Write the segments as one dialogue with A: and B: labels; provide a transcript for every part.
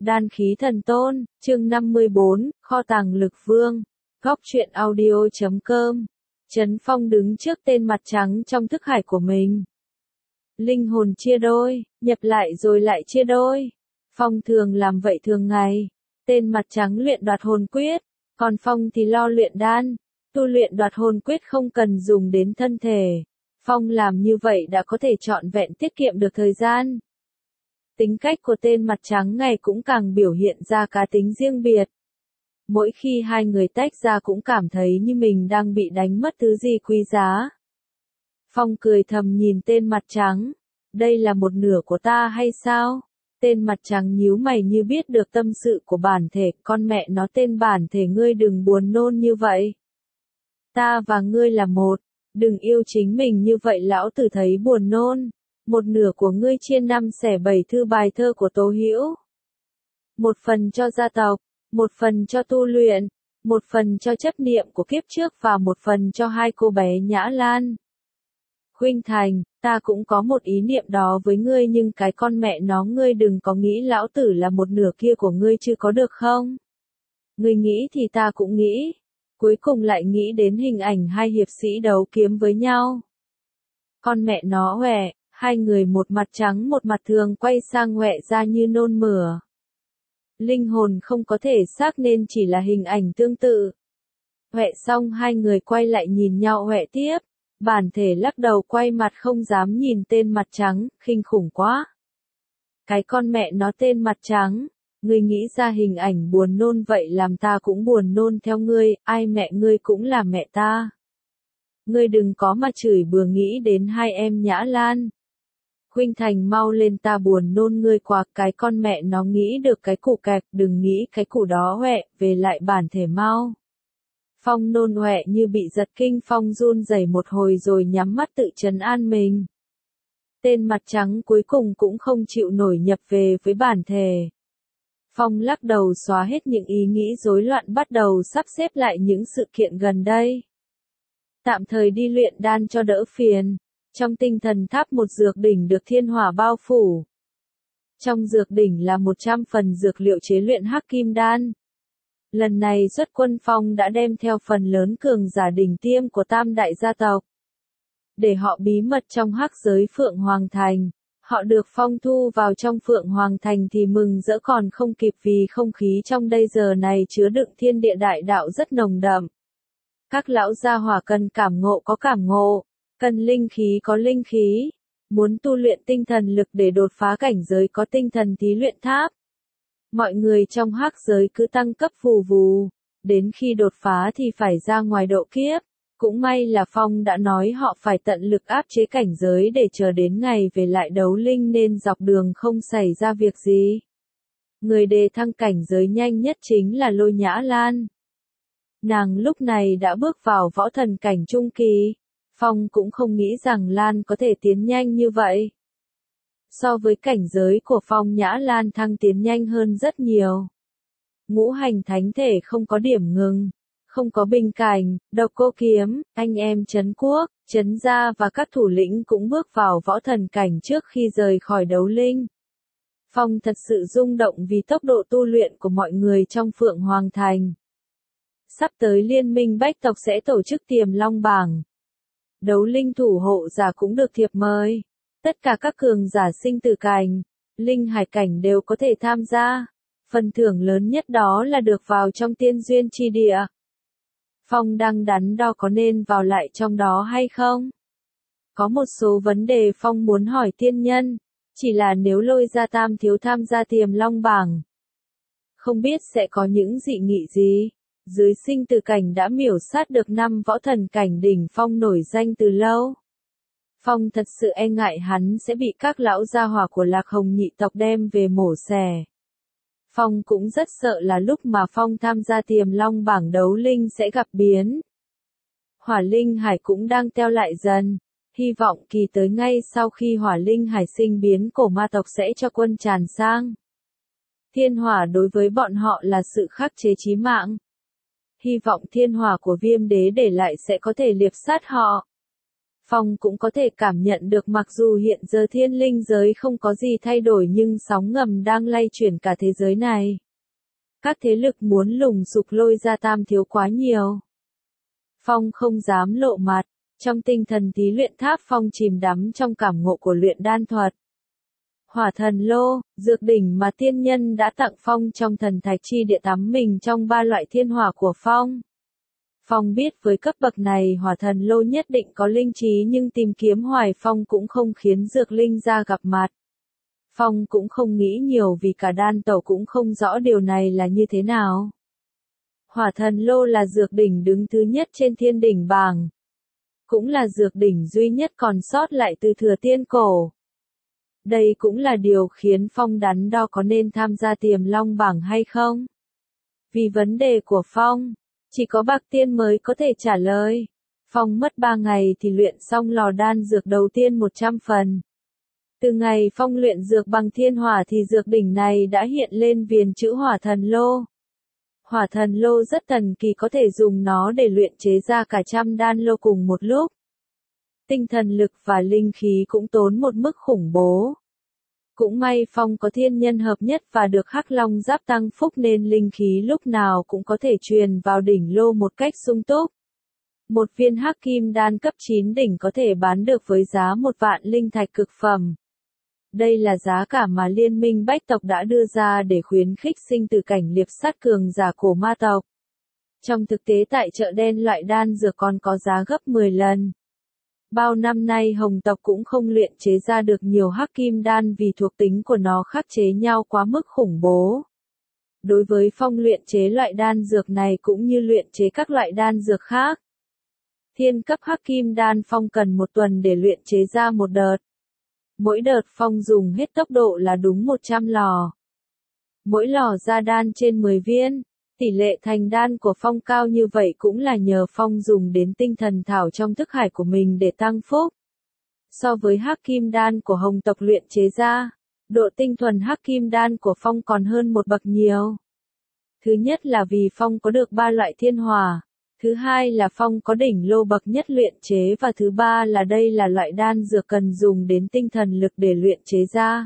A: Đan khí thần tôn, chương 54, kho tàng lực vương. Góc truyện audio.com. Trấn Phong đứng trước tên mặt trắng trong thức hải của mình. Linh hồn chia đôi, nhập lại rồi lại chia đôi. Phong thường làm vậy thường ngày. Tên mặt trắng luyện đoạt hồn quyết, còn Phong thì lo luyện đan. Tu luyện đoạt hồn quyết không cần dùng đến thân thể. Phong làm như vậy đã có thể trọn vẹn tiết kiệm được thời gian. Tính cách của tên mặt trắng ngày cũng càng biểu hiện ra cá tính riêng biệt. Mỗi khi hai người tách ra cũng cảm thấy như mình đang bị đánh mất thứ gì quý giá. Phong cười thầm nhìn tên mặt trắng. Đây là một nửa của ta hay sao? Tên mặt trắng nhíu mày như biết được tâm sự của bản thể. Con mẹ nó, tên bản thể ngươi đừng buồn nôn như vậy. Ta và ngươi là một. Đừng yêu chính mình như vậy, lão tử thấy buồn nôn. Một nửa của ngươi chia 5/7 thư bài thơ của Tố Hữu. Một phần cho gia tộc, một phần cho tu luyện, một phần cho chấp niệm của kiếp trước và một phần cho hai cô bé Nhã Lan. Khuynh Thành, ta cũng có một ý niệm đó với ngươi, nhưng cái con mẹ nó, ngươi đừng có nghĩ lão tử là một nửa kia của ngươi chứ có được không? Ngươi nghĩ thì ta cũng nghĩ. Cuối cùng lại nghĩ đến hình ảnh hai hiệp sĩ đấu kiếm với nhau. Con mẹ nó hoẹ. Hai người một mặt trắng một mặt thường quay sang ngoẹ ra như nôn mửa. Linh hồn không có thể xác nên chỉ là hình ảnh tương tự. Hoẹ xong hai người quay lại nhìn nhau hoẹ tiếp. Bản thể lắc đầu quay mặt không dám nhìn tên mặt trắng, khinh khủng quá. Cái con mẹ nó, tên mặt trắng, ngươi nghĩ ra hình ảnh buồn nôn vậy làm ta cũng buồn nôn theo ngươi, ai mẹ ngươi cũng là mẹ ta. Ngươi đừng có mà chửi bừa, nghĩ đến hai em Nhã Lan. Khuynh Thành mau lên, ta buồn nôn ngươi quá, cái con mẹ nó, nghĩ được cái củ kẹp, đừng nghĩ cái củ đó hoẹ, về lại bản thể mau. Phong nôn hoẹ như bị giật kinh, Phong run rẩy một hồi rồi nhắm mắt tự trấn an mình. Tên mặt trắng cuối cùng cũng không chịu nổi nhập về với bản thể. Phong lắc đầu xóa hết những ý nghĩ rối loạn, bắt đầu sắp xếp lại những sự kiện gần đây. Tạm thời đi luyện đan cho đỡ phiền. Trong tinh thần tháp một dược đỉnh được thiên hỏa bao phủ. Trong dược đỉnh là 100 phần dược liệu chế luyện hắc kim đan. Lần này xuất quân Phong đã đem theo phần lớn cường giả đỉnh tiêm của tam đại gia tộc. Để họ bí mật trong hắc giới Phượng Hoàng Thành. Họ được Phong thu vào trong Phượng Hoàng Thành thì mừng rỡ còn không kịp, vì không khí trong đây giờ này chứa đựng thiên địa đại đạo rất nồng đậm. Các lão gia hỏa cần cảm ngộ có cảm ngộ. Cần linh khí có linh khí, muốn tu luyện tinh thần lực để đột phá cảnh giới có tinh thần thí luyện tháp. Mọi người trong hắc giới cứ tăng cấp vù vù, đến khi đột phá thì phải ra ngoài độ kiếp. Cũng may là Phong đã nói họ phải tận lực áp chế cảnh giới để chờ đến ngày về lại đấu linh nên dọc đường không xảy ra việc gì. Người đề thăng cảnh giới nhanh nhất chính là Lôi Nhã Lan. Nàng lúc này đã bước vào võ thần cảnh trung kỳ. Phong cũng không nghĩ rằng Lan có thể tiến nhanh như vậy. So với cảnh giới của Phong, Nhã Lan thăng tiến nhanh hơn rất nhiều. Ngũ hành thánh thể không có điểm ngừng, không có bình cảnh, độc cô kiếm, anh em Trấn Quốc, Trấn Gia và các thủ lĩnh cũng bước vào võ thần cảnh trước khi rời khỏi đấu linh. Phong thật sự rung động vì tốc độ tu luyện của mọi người trong Phượng Hoàng Thành. Sắp tới Liên minh Bách tộc sẽ tổ chức Tiềm Long bảng. Đấu linh thủ hộ giả cũng được thiệp mời. Tất cả các cường giả sinh tử cảnh, linh hải cảnh đều có thể tham gia. Phần thưởng lớn nhất đó là được vào trong tiên duyên chi địa. Phong đang đắn đo có nên vào lại trong đó hay không. Có một số vấn đề Phong muốn hỏi tiên nhân. Chỉ là nếu Lôi ra Tam thiếu tham gia Tiềm Long bảng, không biết sẽ có những dị nghị gì. Dưới sinh tử cảnh đã miểu sát được 5 võ thần cảnh đỉnh phong nổi danh từ lâu. Phong thật sự e ngại hắn sẽ bị các lão gia hỏa của Lạc Hồng nhị tộc đem về mổ xẻ. Phong cũng rất sợ là lúc mà Phong tham gia Tiềm Long bảng đấu linh sẽ gặp biến. Hỏa linh hải cũng đang teo lại dần. Hy vọng kỳ tới ngay sau khi hỏa linh hải sinh biến, cổ ma tộc sẽ cho quân tràn sang. Thiên hỏa đối với bọn họ là sự khắc chế chí mạng. Hy vọng thiên hỏa của Viêm Đế để lại sẽ có thể liệp sát họ. Phong cũng có thể cảm nhận được mặc dù hiện giờ thiên linh giới không có gì thay đổi nhưng sóng ngầm đang lay chuyển cả thế giới này. Các thế lực muốn lùng sục lôi ra Tam Thiếu quá nhiều. Phong không dám lộ mặt, trong tinh thần tí luyện tháp Phong chìm đắm trong cảm ngộ của luyện đan thuật. Hỏa thần lô, dược đỉnh mà tiên nhân đã tặng Phong trong thần thạch chi địa tắm mình trong 3 loại thiên hỏa của Phong. Phong biết với cấp bậc này hỏa thần lô nhất định có linh trí nhưng tìm kiếm hoài Phong cũng không khiến dược linh ra gặp mặt. Phong cũng không nghĩ nhiều vì cả đan tẩu cũng không rõ điều này là như thế nào. Hỏa thần lô là dược đỉnh đứng thứ nhất trên thiên đỉnh bảng. Cũng là dược đỉnh duy nhất còn sót lại từ thừa tiên cổ. Đây cũng là điều khiến Phong đắn đo có nên tham gia Tiềm Long bảng hay không. Vì vấn đề của Phong, chỉ có Bạc Tiên mới có thể trả lời. Phong mất 3 ngày thì luyện xong lò đan dược đầu tiên 100 phần. Từ ngày Phong luyện dược bằng thiên hỏa thì dược đỉnh này đã hiện lên viền chữ hỏa thần lô. Hỏa thần lô rất thần kỳ, có thể dùng nó để luyện chế ra cả trăm đan lô cùng một lúc. Tinh thần lực và linh khí cũng tốn một mức khủng bố. Cũng may Phong có thiên nhân hợp nhất và được Hắc Long giáp tăng phúc nên linh khí lúc nào cũng có thể truyền vào đỉnh lô một cách sung túc. Một viên Hắc Kim đan cấp 9 đỉnh có thể bán được với giá 1 vạn linh thạch cực phẩm. Đây là giá cả mà Liên minh Bách tộc đã đưa ra để khuyến khích sinh tử cảnh liệp sát cường giả cổ ma tộc. Trong thực tế tại chợ đen loại đan dược còn có giá gấp 10 lần. Bao năm nay Hồng tộc cũng không luyện chế ra được nhiều Hắc Kim đan vì thuộc tính của nó khắc chế nhau quá mức khủng bố. Đối với Phong luyện chế loại đan dược này cũng như luyện chế các loại đan dược khác. Thiên cấp Hắc Kim đan Phong cần 1 tuần để luyện chế ra một đợt. Mỗi đợt Phong dùng hết tốc độ là đúng 100 lò. Mỗi lò ra đan trên 10 viên. Tỷ lệ thành đan của Phong cao như vậy cũng là nhờ Phong dùng đến tinh thần thảo trong thức hải của mình để tăng phúc. So với Hắc Kim đan của Hồng tộc luyện chế ra, độ tinh thuần Hắc Kim đan của Phong còn hơn một bậc nhiều. Thứ nhất là vì Phong có được 3 loại thiên hỏa. Thứ hai là Phong có đỉnh lô bậc nhất luyện chế và thứ ba là đây là loại đan dược cần dùng đến tinh thần lực để luyện chế ra.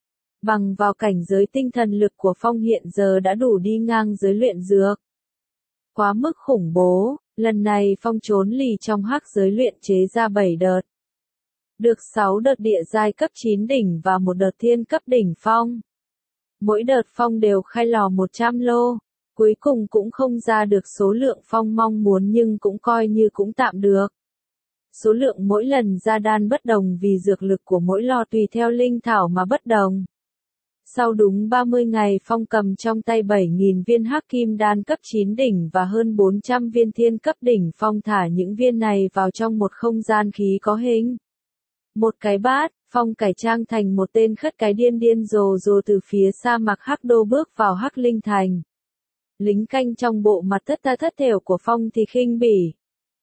A: Bằng vào cảnh giới tinh thần lực của Phong hiện giờ đã đủ đi ngang giới luyện dược. Quá mức khủng bố, lần này Phong trốn lì trong hắc giới luyện chế ra 7 đợt. Được 6 đợt địa giai cấp 9 đỉnh và 1 đợt thiên cấp đỉnh Phong. Mỗi đợt Phong đều khai lò 100 lô. Cuối cùng cũng không ra được số lượng Phong mong muốn nhưng cũng coi như cũng tạm được. Số lượng mỗi lần ra đan bất đồng vì dược lực của mỗi lò tùy theo linh thảo mà bất đồng. Sau đúng 30 ngày Phong cầm trong tay 7.000 viên Hắc Kim đan cấp 9 đỉnh và hơn 400 viên thiên cấp đỉnh. Phong thả những viên này vào trong một không gian khí có hình một cái bát. Phong cải trang thành một tên khất cái điên điên rồ rồ từ phía sa mạc Hắc Đô bước vào Hắc Linh Thành. Lính canh trong bộ mặt thất tha thất thểu của Phong thì khinh bỉ.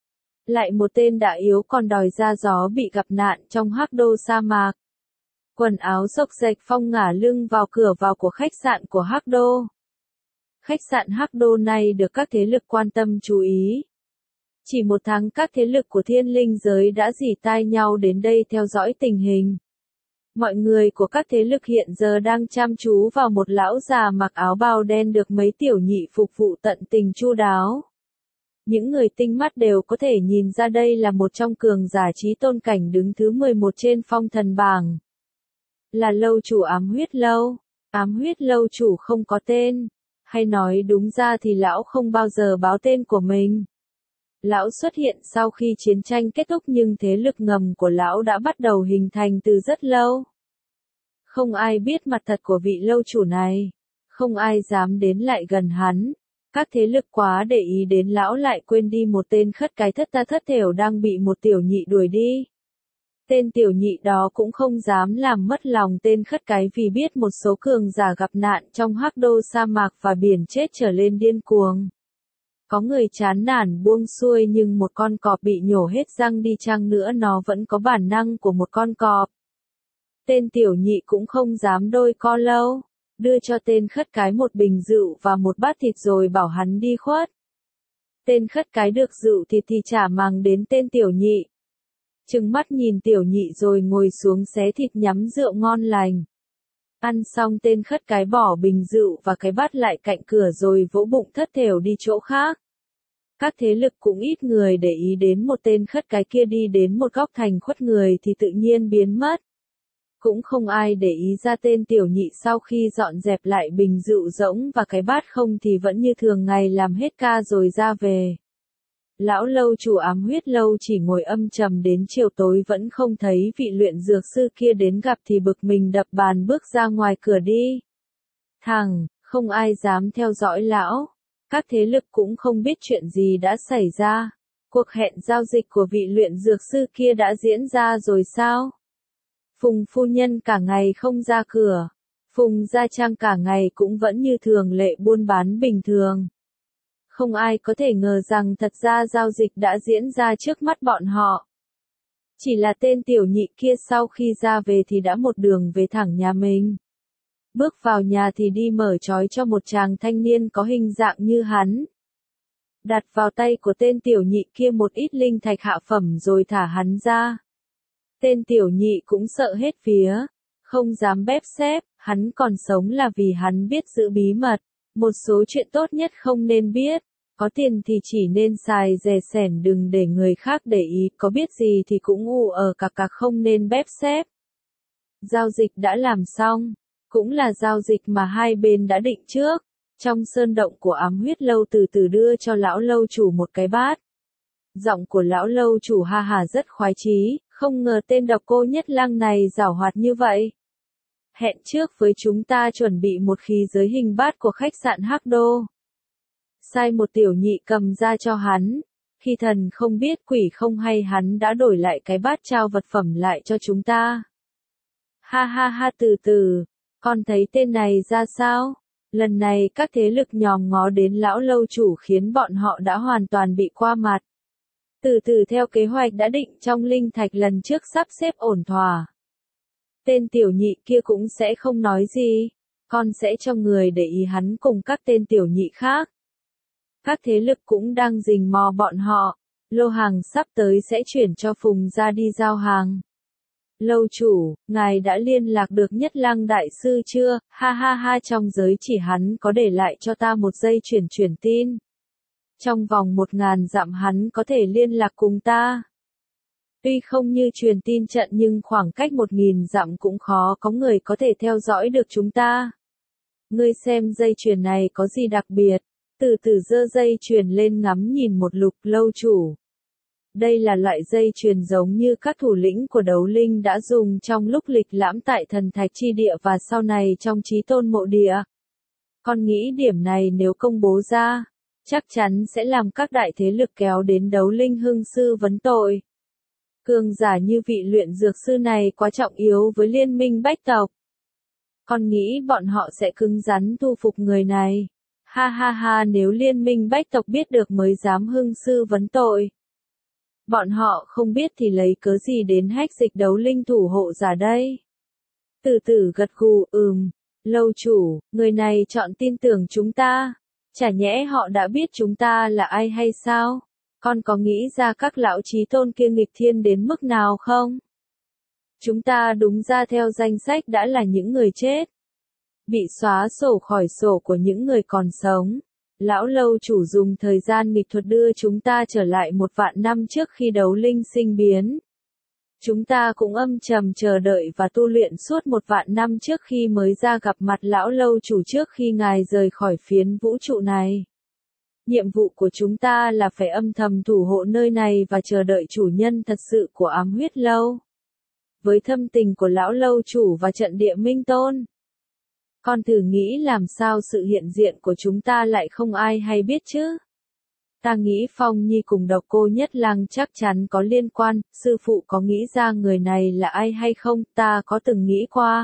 A: Lại một tên đã yếu còn đòi ra gió bị gặp nạn trong Hắc Đô sa mạc. Quần áo xộc xệch Phong ngả lưng vào cửa vào của khách sạn của Hắc Đô. Khách sạn Hắc Đô này được các thế lực quan tâm chú ý. Chỉ 1 tháng các thế lực của thiên linh giới đã rỉ tai nhau đến đây theo dõi tình hình. Mọi người của các thế lực hiện giờ đang chăm chú vào một lão già mặc áo bào đen được mấy tiểu nhị phục vụ tận tình chu đáo. Những người tinh mắt đều có thể nhìn ra đây là một trong cường giả trí tôn cảnh đứng thứ 11 trên phong thần bảng. Là lâu chủ ám huyết lâu. Ám huyết lâu chủ không có tên. Hay nói đúng ra thì lão không bao giờ báo tên của mình. Lão xuất hiện sau khi chiến tranh kết thúc nhưng thế lực ngầm của lão đã bắt đầu hình thành từ rất lâu. Không ai biết mặt thật của vị lâu chủ này. Không ai dám đến lại gần hắn. Các thế lực quá để ý đến lão lại quên đi một tên khất cái thất tha thất thểu đang bị một tiểu nhị đuổi đi. Tên tiểu nhị đó cũng không dám làm mất lòng tên khất cái vì biết một số cường giả gặp nạn trong Hắc Đô sa mạc và biển chết trở lên điên cuồng. Có người chán nản buông xuôi nhưng một con cọp bị nhổ hết răng đi chăng nữa nó vẫn có bản năng của một con cọp. Tên tiểu nhị cũng không dám đôi co lâu, đưa cho tên khất cái một bình rượu và một bát thịt rồi bảo hắn đi khuất. Tên khất cái được rượu thịt thì chả màng đến tên tiểu nhị. trừng mắt nhìn tiểu nhị rồi ngồi xuống xé thịt nhắm rượu ngon lành. Ăn xong tên khất cái bỏ bình rượu và cái bát lại cạnh cửa rồi vỗ bụng thất thểu đi chỗ khác. Các thế lực cũng ít người để ý đến một tên khất cái kia đi đến một góc thành khuất người thì tự nhiên biến mất. Cũng không ai để ý ra tên tiểu nhị sau khi dọn dẹp lại bình rượu rỗng và cái bát không thì vẫn như thường ngày làm hết ca rồi ra về. Lão lâu chủ Ám Huyết Lâu chỉ ngồi âm trầm đến chiều tối vẫn không thấy vị luyện dược sư kia đến gặp thì bực mình đập bàn bước ra ngoài cửa đi. Thằng, không ai dám theo dõi lão. Các thế lực cũng không biết chuyện gì đã xảy ra. Cuộc hẹn giao dịch của vị luyện dược sư kia đã diễn ra rồi sao? Phùng phu nhân cả ngày không ra cửa. Phùng gia trang cả ngày cũng vẫn như thường lệ buôn bán bình thường. Không ai có thể ngờ rằng thật ra giao dịch đã diễn ra trước mắt bọn họ. Chỉ là tên tiểu nhị kia sau khi ra về thì đã một đường về thẳng nhà mình. Bước vào nhà thì đi mở trói cho một chàng thanh niên có hình dạng như hắn. Đặt vào tay của tên tiểu nhị kia một ít linh thạch hạ phẩm rồi thả hắn ra. Tên tiểu nhị cũng sợ hết phía, không dám bép xép, hắn còn sống là vì hắn biết giữ bí mật. Một số chuyện tốt nhất không nên biết, có tiền thì chỉ nên xài rẻ sẻn đừng để người khác để ý, có biết gì thì cũng ù cạc không nên bép xép. Giao dịch đã làm xong, cũng là giao dịch mà hai bên đã định trước. Trong sơn động của Ám Huyết Lâu từ từ đưa cho lão lâu chủ một cái bát. Giọng của lão lâu chủ ha hà rất khoái chí, không ngờ tên độc cô Nhất Lăng này giảo hoạt như vậy. Hẹn trước với chúng ta chuẩn bị một khí giới hình bát của khách sạn Hắc Đô. Sai một tiểu nhị cầm ra cho hắn. Khi thần không biết quỷ không hay hắn đã đổi lại cái bát trao vật phẩm lại cho chúng ta. Ha ha ha, từ từ, con thấy tên này ra sao? Lần này các thế lực nhòm ngó đến lão lâu chủ khiến bọn họ đã hoàn toàn bị qua mặt. Từ từ theo kế hoạch đã định trong linh thạch lần trước sắp xếp ổn thỏa. Tên tiểu nhị kia cũng sẽ không nói gì, con sẽ cho người để ý hắn cùng các tên tiểu nhị khác. Các thế lực cũng đang rình mò bọn họ, lô hàng sắp tới sẽ chuyển cho Phùng ra đi giao hàng. Lâu chủ, ngài đã liên lạc được Nhất Lăng đại sư chưa? Ha ha ha, trong giới chỉ hắn có để lại cho ta một dây chuyển tin. Trong vòng 1000 dặm hắn có thể liên lạc cùng ta. Tuy không như truyền tin trận nhưng khoảng cách 1000 dặm cũng khó có người có thể theo dõi được chúng ta. Ngươi xem dây chuyền này có gì đặc biệt? Từ từ giơ dây chuyền lên ngắm nhìn một lục. Lâu chủ. Đây là loại dây chuyền giống như các thủ lĩnh của đấu linh đã dùng trong lúc lịch lãm tại thần thạch chi địa và sau này trong chí tôn mộ địa. Con nghĩ điểm này nếu công bố ra, chắc chắn sẽ làm các đại thế lực kéo đến đấu linh hưng sư vấn tội. Cường giả như vị luyện dược sư này quá trọng yếu với liên minh bách tộc. Con nghĩ bọn họ sẽ cứng rắn thu phục người này. Ha ha ha, nếu liên minh bách tộc biết được mới dám hưng sư vấn tội. Bọn họ không biết thì lấy cớ gì đến hách dịch đấu linh thủ hộ giả đây. Từ từ gật gù, lâu chủ, người này chọn tin tưởng chúng ta. Chả nhẽ họ đã biết chúng ta là ai hay sao? Con có nghĩ ra các lão chí tôn kia nghịch thiên đến mức nào không? Chúng ta đúng ra theo danh sách đã là những người chết. Bị xóa sổ khỏi sổ của những người còn sống. Lão lâu chủ dùng thời gian nghịch thuật đưa chúng ta trở lại 1.000 năm trước khi đấu linh sinh biến. Chúng ta cũng âm trầm chờ đợi và tu luyện suốt 1.000 năm trước khi mới ra gặp mặt lão lâu chủ trước khi ngài rời khỏi phiến vũ trụ này. Nhiệm vụ của chúng ta là phải âm thầm thủ hộ nơi này và chờ đợi chủ nhân thật sự của Ám Huyết Lâu. Với thâm tình của lão lâu chủ và trận địa minh tôn. Con thử nghĩ làm sao sự hiện diện của chúng ta lại không ai hay biết chứ? Ta nghĩ Phong Nhi cùng độc cô Nhất Lăng chắc chắn có liên quan, sư phụ có nghĩ ra người này là ai hay không, ta có từng nghĩ qua.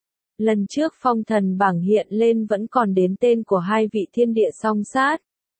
A: Lần trước phong thần bảng hiện lên vẫn còn đến tên của hai vị thiên địa song sát.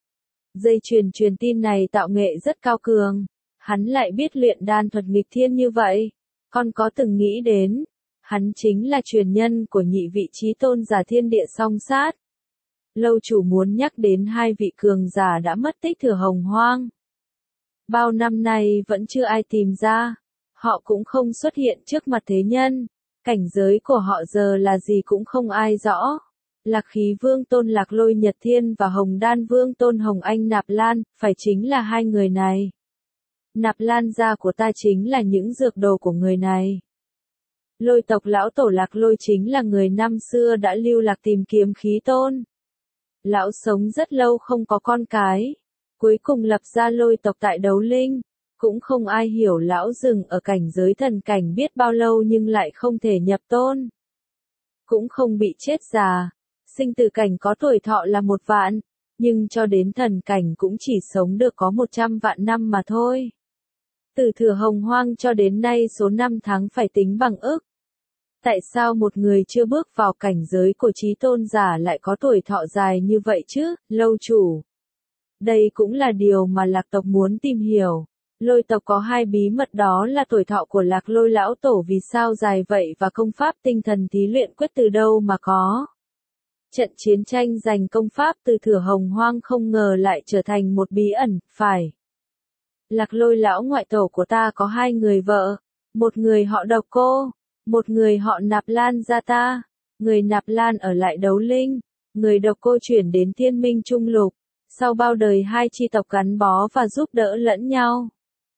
A: Dây truyền tin này tạo nghệ rất cao cường, hắn lại biết luyện đan thuật nghịch thiên như vậy. Con có từng nghĩ đến, hắn chính là truyền nhân của nhị vị chí tôn giả thiên địa song sát. Lâu chủ muốn nhắc đến hai vị cường giả đã mất tích Thừa Hồng Hoang. Bao năm nay vẫn chưa ai tìm ra. Họ cũng không xuất hiện trước mặt thế nhân. Cảnh giới của họ giờ là gì cũng không ai rõ. Lạc Khí Vương Tôn Lạc Lôi Nhật Thiên và Hồng Đan Vương Tôn Hồng Anh Nạp Lan, phải chính là hai người này. Nạp Lan gia của ta chính là những dược đồ của người này. Lôi tộc lão tổ Lạc Lôi chính là người năm xưa đã lưu lạc tìm kiếm khí tôn. Lão sống rất lâu không có con cái. Cuối cùng lập ra lôi tộc tại Đấu Linh. Cũng không ai hiểu lão dừng ở cảnh giới thần cảnh biết bao lâu nhưng lại không thể nhập tôn. Cũng không bị chết già. Sinh tử cảnh có tuổi thọ là 1 vạn. Nhưng cho đến thần cảnh cũng chỉ sống được có 100 vạn năm mà thôi. Từ Thừa Hồng Hoang cho đến nay số năm tháng phải tính bằng ức. Tại sao một người chưa bước vào cảnh giới của chí tôn giả lại có tuổi thọ dài như vậy chứ, lâu chủ? Đây cũng là điều mà Lạc tộc muốn tìm hiểu. Lôi tộc có 2 bí mật, đó là tuổi thọ của Lạc Lôi lão tổ vì sao dài vậy và công pháp tinh thần thí luyện quyết từ đâu mà có. Trận chiến tranh giành công pháp từ Thừa Hồng Hoang không ngờ lại trở thành một bí ẩn, phải. Lạc Lôi lão ngoại tổ của ta có 2 người vợ, một người họ Độc Cô, một người họ Nạp Lan gia ta. Người Nạp Lan ở lại Đấu Linh, người Độc Cô chuyển đến Thiên Minh Trung Lục. Sau bao đời hai chi tộc gắn bó và giúp đỡ lẫn nhau.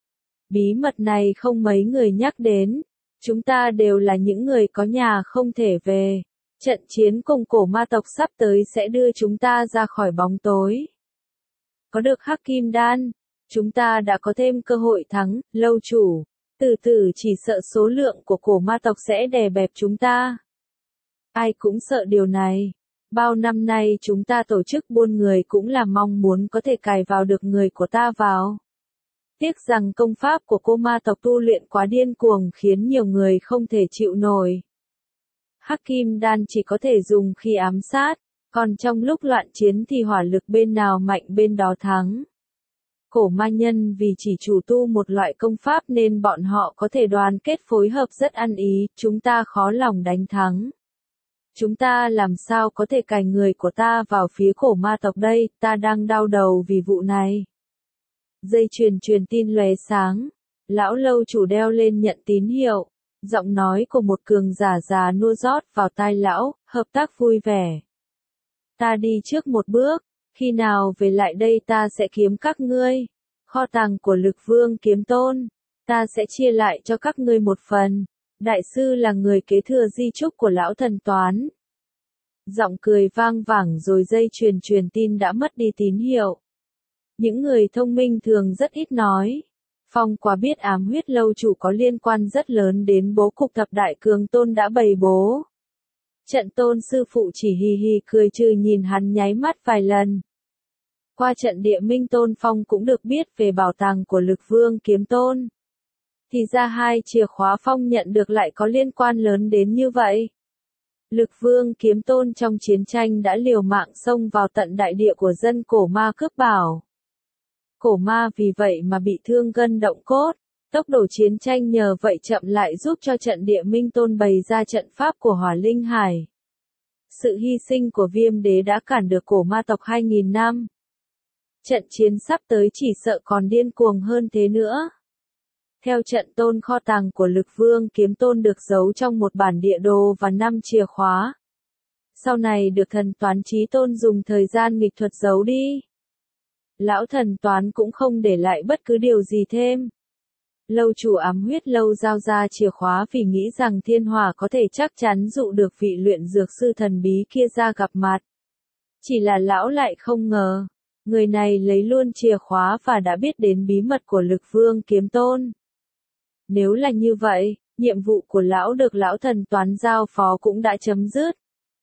A: Bí mật này không mấy người nhắc đến. Chúng ta đều là những người có nhà không thể về. Trận chiến cùng cổ ma tộc sắp tới sẽ đưa chúng ta ra khỏi bóng tối. Có được Hắc Kim Đan, chúng ta đã có thêm cơ hội thắng, lâu chủ. Từ từ chỉ sợ số lượng của cổ ma tộc sẽ đè bẹp chúng ta. Ai cũng sợ điều này. Bao năm nay chúng ta tổ chức buôn người cũng là mong muốn có thể cài vào được người của ta vào. Tiếc rằng công pháp của cô ma tộc tu luyện quá điên cuồng khiến nhiều người không thể chịu nổi. Hắc Kim Đan chỉ có thể dùng khi ám sát, còn trong lúc loạn chiến thì hỏa lực bên nào mạnh bên đó thắng. Cổ ma nhân vì chỉ chủ tu một loại công pháp nên bọn họ có thể đoàn kết phối hợp rất ăn ý, chúng ta khó lòng đánh thắng. Chúng ta làm sao có thể cài người của ta vào phía cổ ma tộc đây, ta đang đau đầu vì vụ này. Dây chuyền truyền tin lóe sáng, lão lâu chủ đeo lên nhận tín hiệu, giọng nói của một cường giả già nua rót vào tai lão, hợp tác vui vẻ. Ta đi trước một bước, khi nào về lại đây ta sẽ kiếm các ngươi. Kho tàng của Lực Vương Kiếm Tôn, ta sẽ chia lại cho các ngươi một phần. Đại sư là người kế thừa di chúc của lão thần toán. Giọng cười vang vẳng rồi dây truyền tin đã mất đi tín hiệu. Những người thông minh thường rất ít nói. Phong quả biết ám huyết lâu chủ có liên quan rất lớn đến bố cục thập đại cường tôn đã bày bố. Trận tôn sư phụ chỉ hì hì cười trừ nhìn hắn nháy mắt vài lần. Qua trận địa minh tôn Phong cũng được biết về bảo tàng của Lực Vương Kiếm Tôn. Thì ra 2 chìa khóa Phong nhận được lại có liên quan lớn đến như vậy. Lực Vương Kiếm Tôn trong chiến tranh đã liều mạng xông vào tận đại địa của dân cổ ma cướp bảo. Cổ ma vì vậy mà bị thương gân động cốt, tốc độ chiến tranh nhờ vậy chậm lại giúp cho trận địa minh tôn bày ra trận pháp của Hỏa Linh Hải. Sự hy sinh của Viêm Đế đã cản được cổ ma tộc 2000 năm. Trận chiến sắp tới chỉ sợ còn điên cuồng hơn thế nữa. Theo trận tôn kho tàng của Lực Vương Kiếm Tôn được giấu trong một bản địa đồ và 5 chìa khóa. Sau này được thần toán chí tôn dùng thời gian nghịch thuật giấu đi. Lão thần toán cũng không để lại bất cứ điều gì thêm. Lâu chủ ám huyết lâu giao ra chìa khóa vì nghĩ rằng thiên hỏa có thể chắc chắn dụ được vị luyện dược sư thần bí kia ra gặp mặt. Chỉ là lão lại không ngờ, người này lấy luôn chìa khóa và đã biết đến bí mật của Lực Vương Kiếm Tôn. Nếu là như vậy, nhiệm vụ của lão được lão thần toán giao phó cũng đã chấm dứt.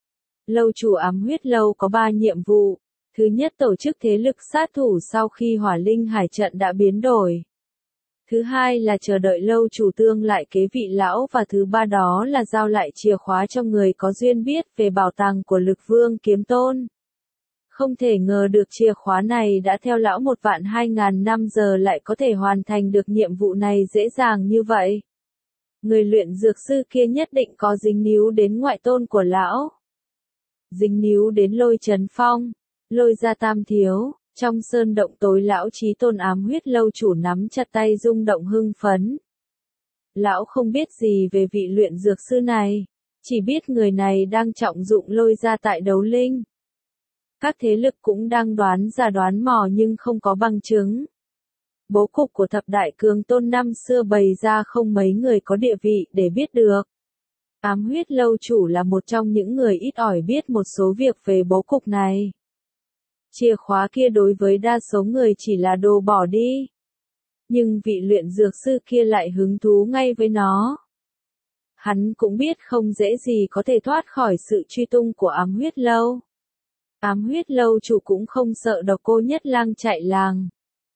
A: Lâu chủ ám huyết lâu có 3 nhiệm vụ. Thứ nhất, tổ chức thế lực sát thủ sau khi Hỏa Linh Hải trận đã biến đổi. Thứ hai là chờ đợi lâu chủ tương lại kế vị lão và thứ ba đó là giao lại chìa khóa cho người có duyên biết về bảo tàng của Lực Vương Kiếm Tôn. Không thể ngờ được chìa khóa này đã theo lão 1.200.000 năm giờ lại có thể hoàn thành được nhiệm vụ này dễ dàng như vậy. Người luyện dược sư kia nhất định có dính níu đến ngoại tôn của lão. Dính níu đến Lôi Trấn Phong, Lôi Gia Tam Thiếu. Trong sơn động tối lão chí tôn ám huyết lâu chủ nắm chặt tay rung động hưng phấn. Lão không biết gì về vị luyện dược sư này, chỉ biết người này đang trọng dụng Lôi gia tại Đấu Linh. Các thế lực cũng đang đoán ra đoán mò nhưng không có bằng chứng. Bố cục của thập đại cường tôn năm xưa bày ra không mấy người có địa vị để biết được. Ám huyết lâu chủ là một trong những người ít ỏi biết một số việc về bố cục này. Chìa khóa kia đối với đa số người chỉ là đồ bỏ đi. Nhưng vị luyện dược sư kia lại hứng thú ngay với nó. Hắn cũng biết không dễ gì có thể thoát khỏi sự truy tung của ám huyết lâu. Ám huyết lâu chủ cũng không sợ độc cô nhất lang chạy làng.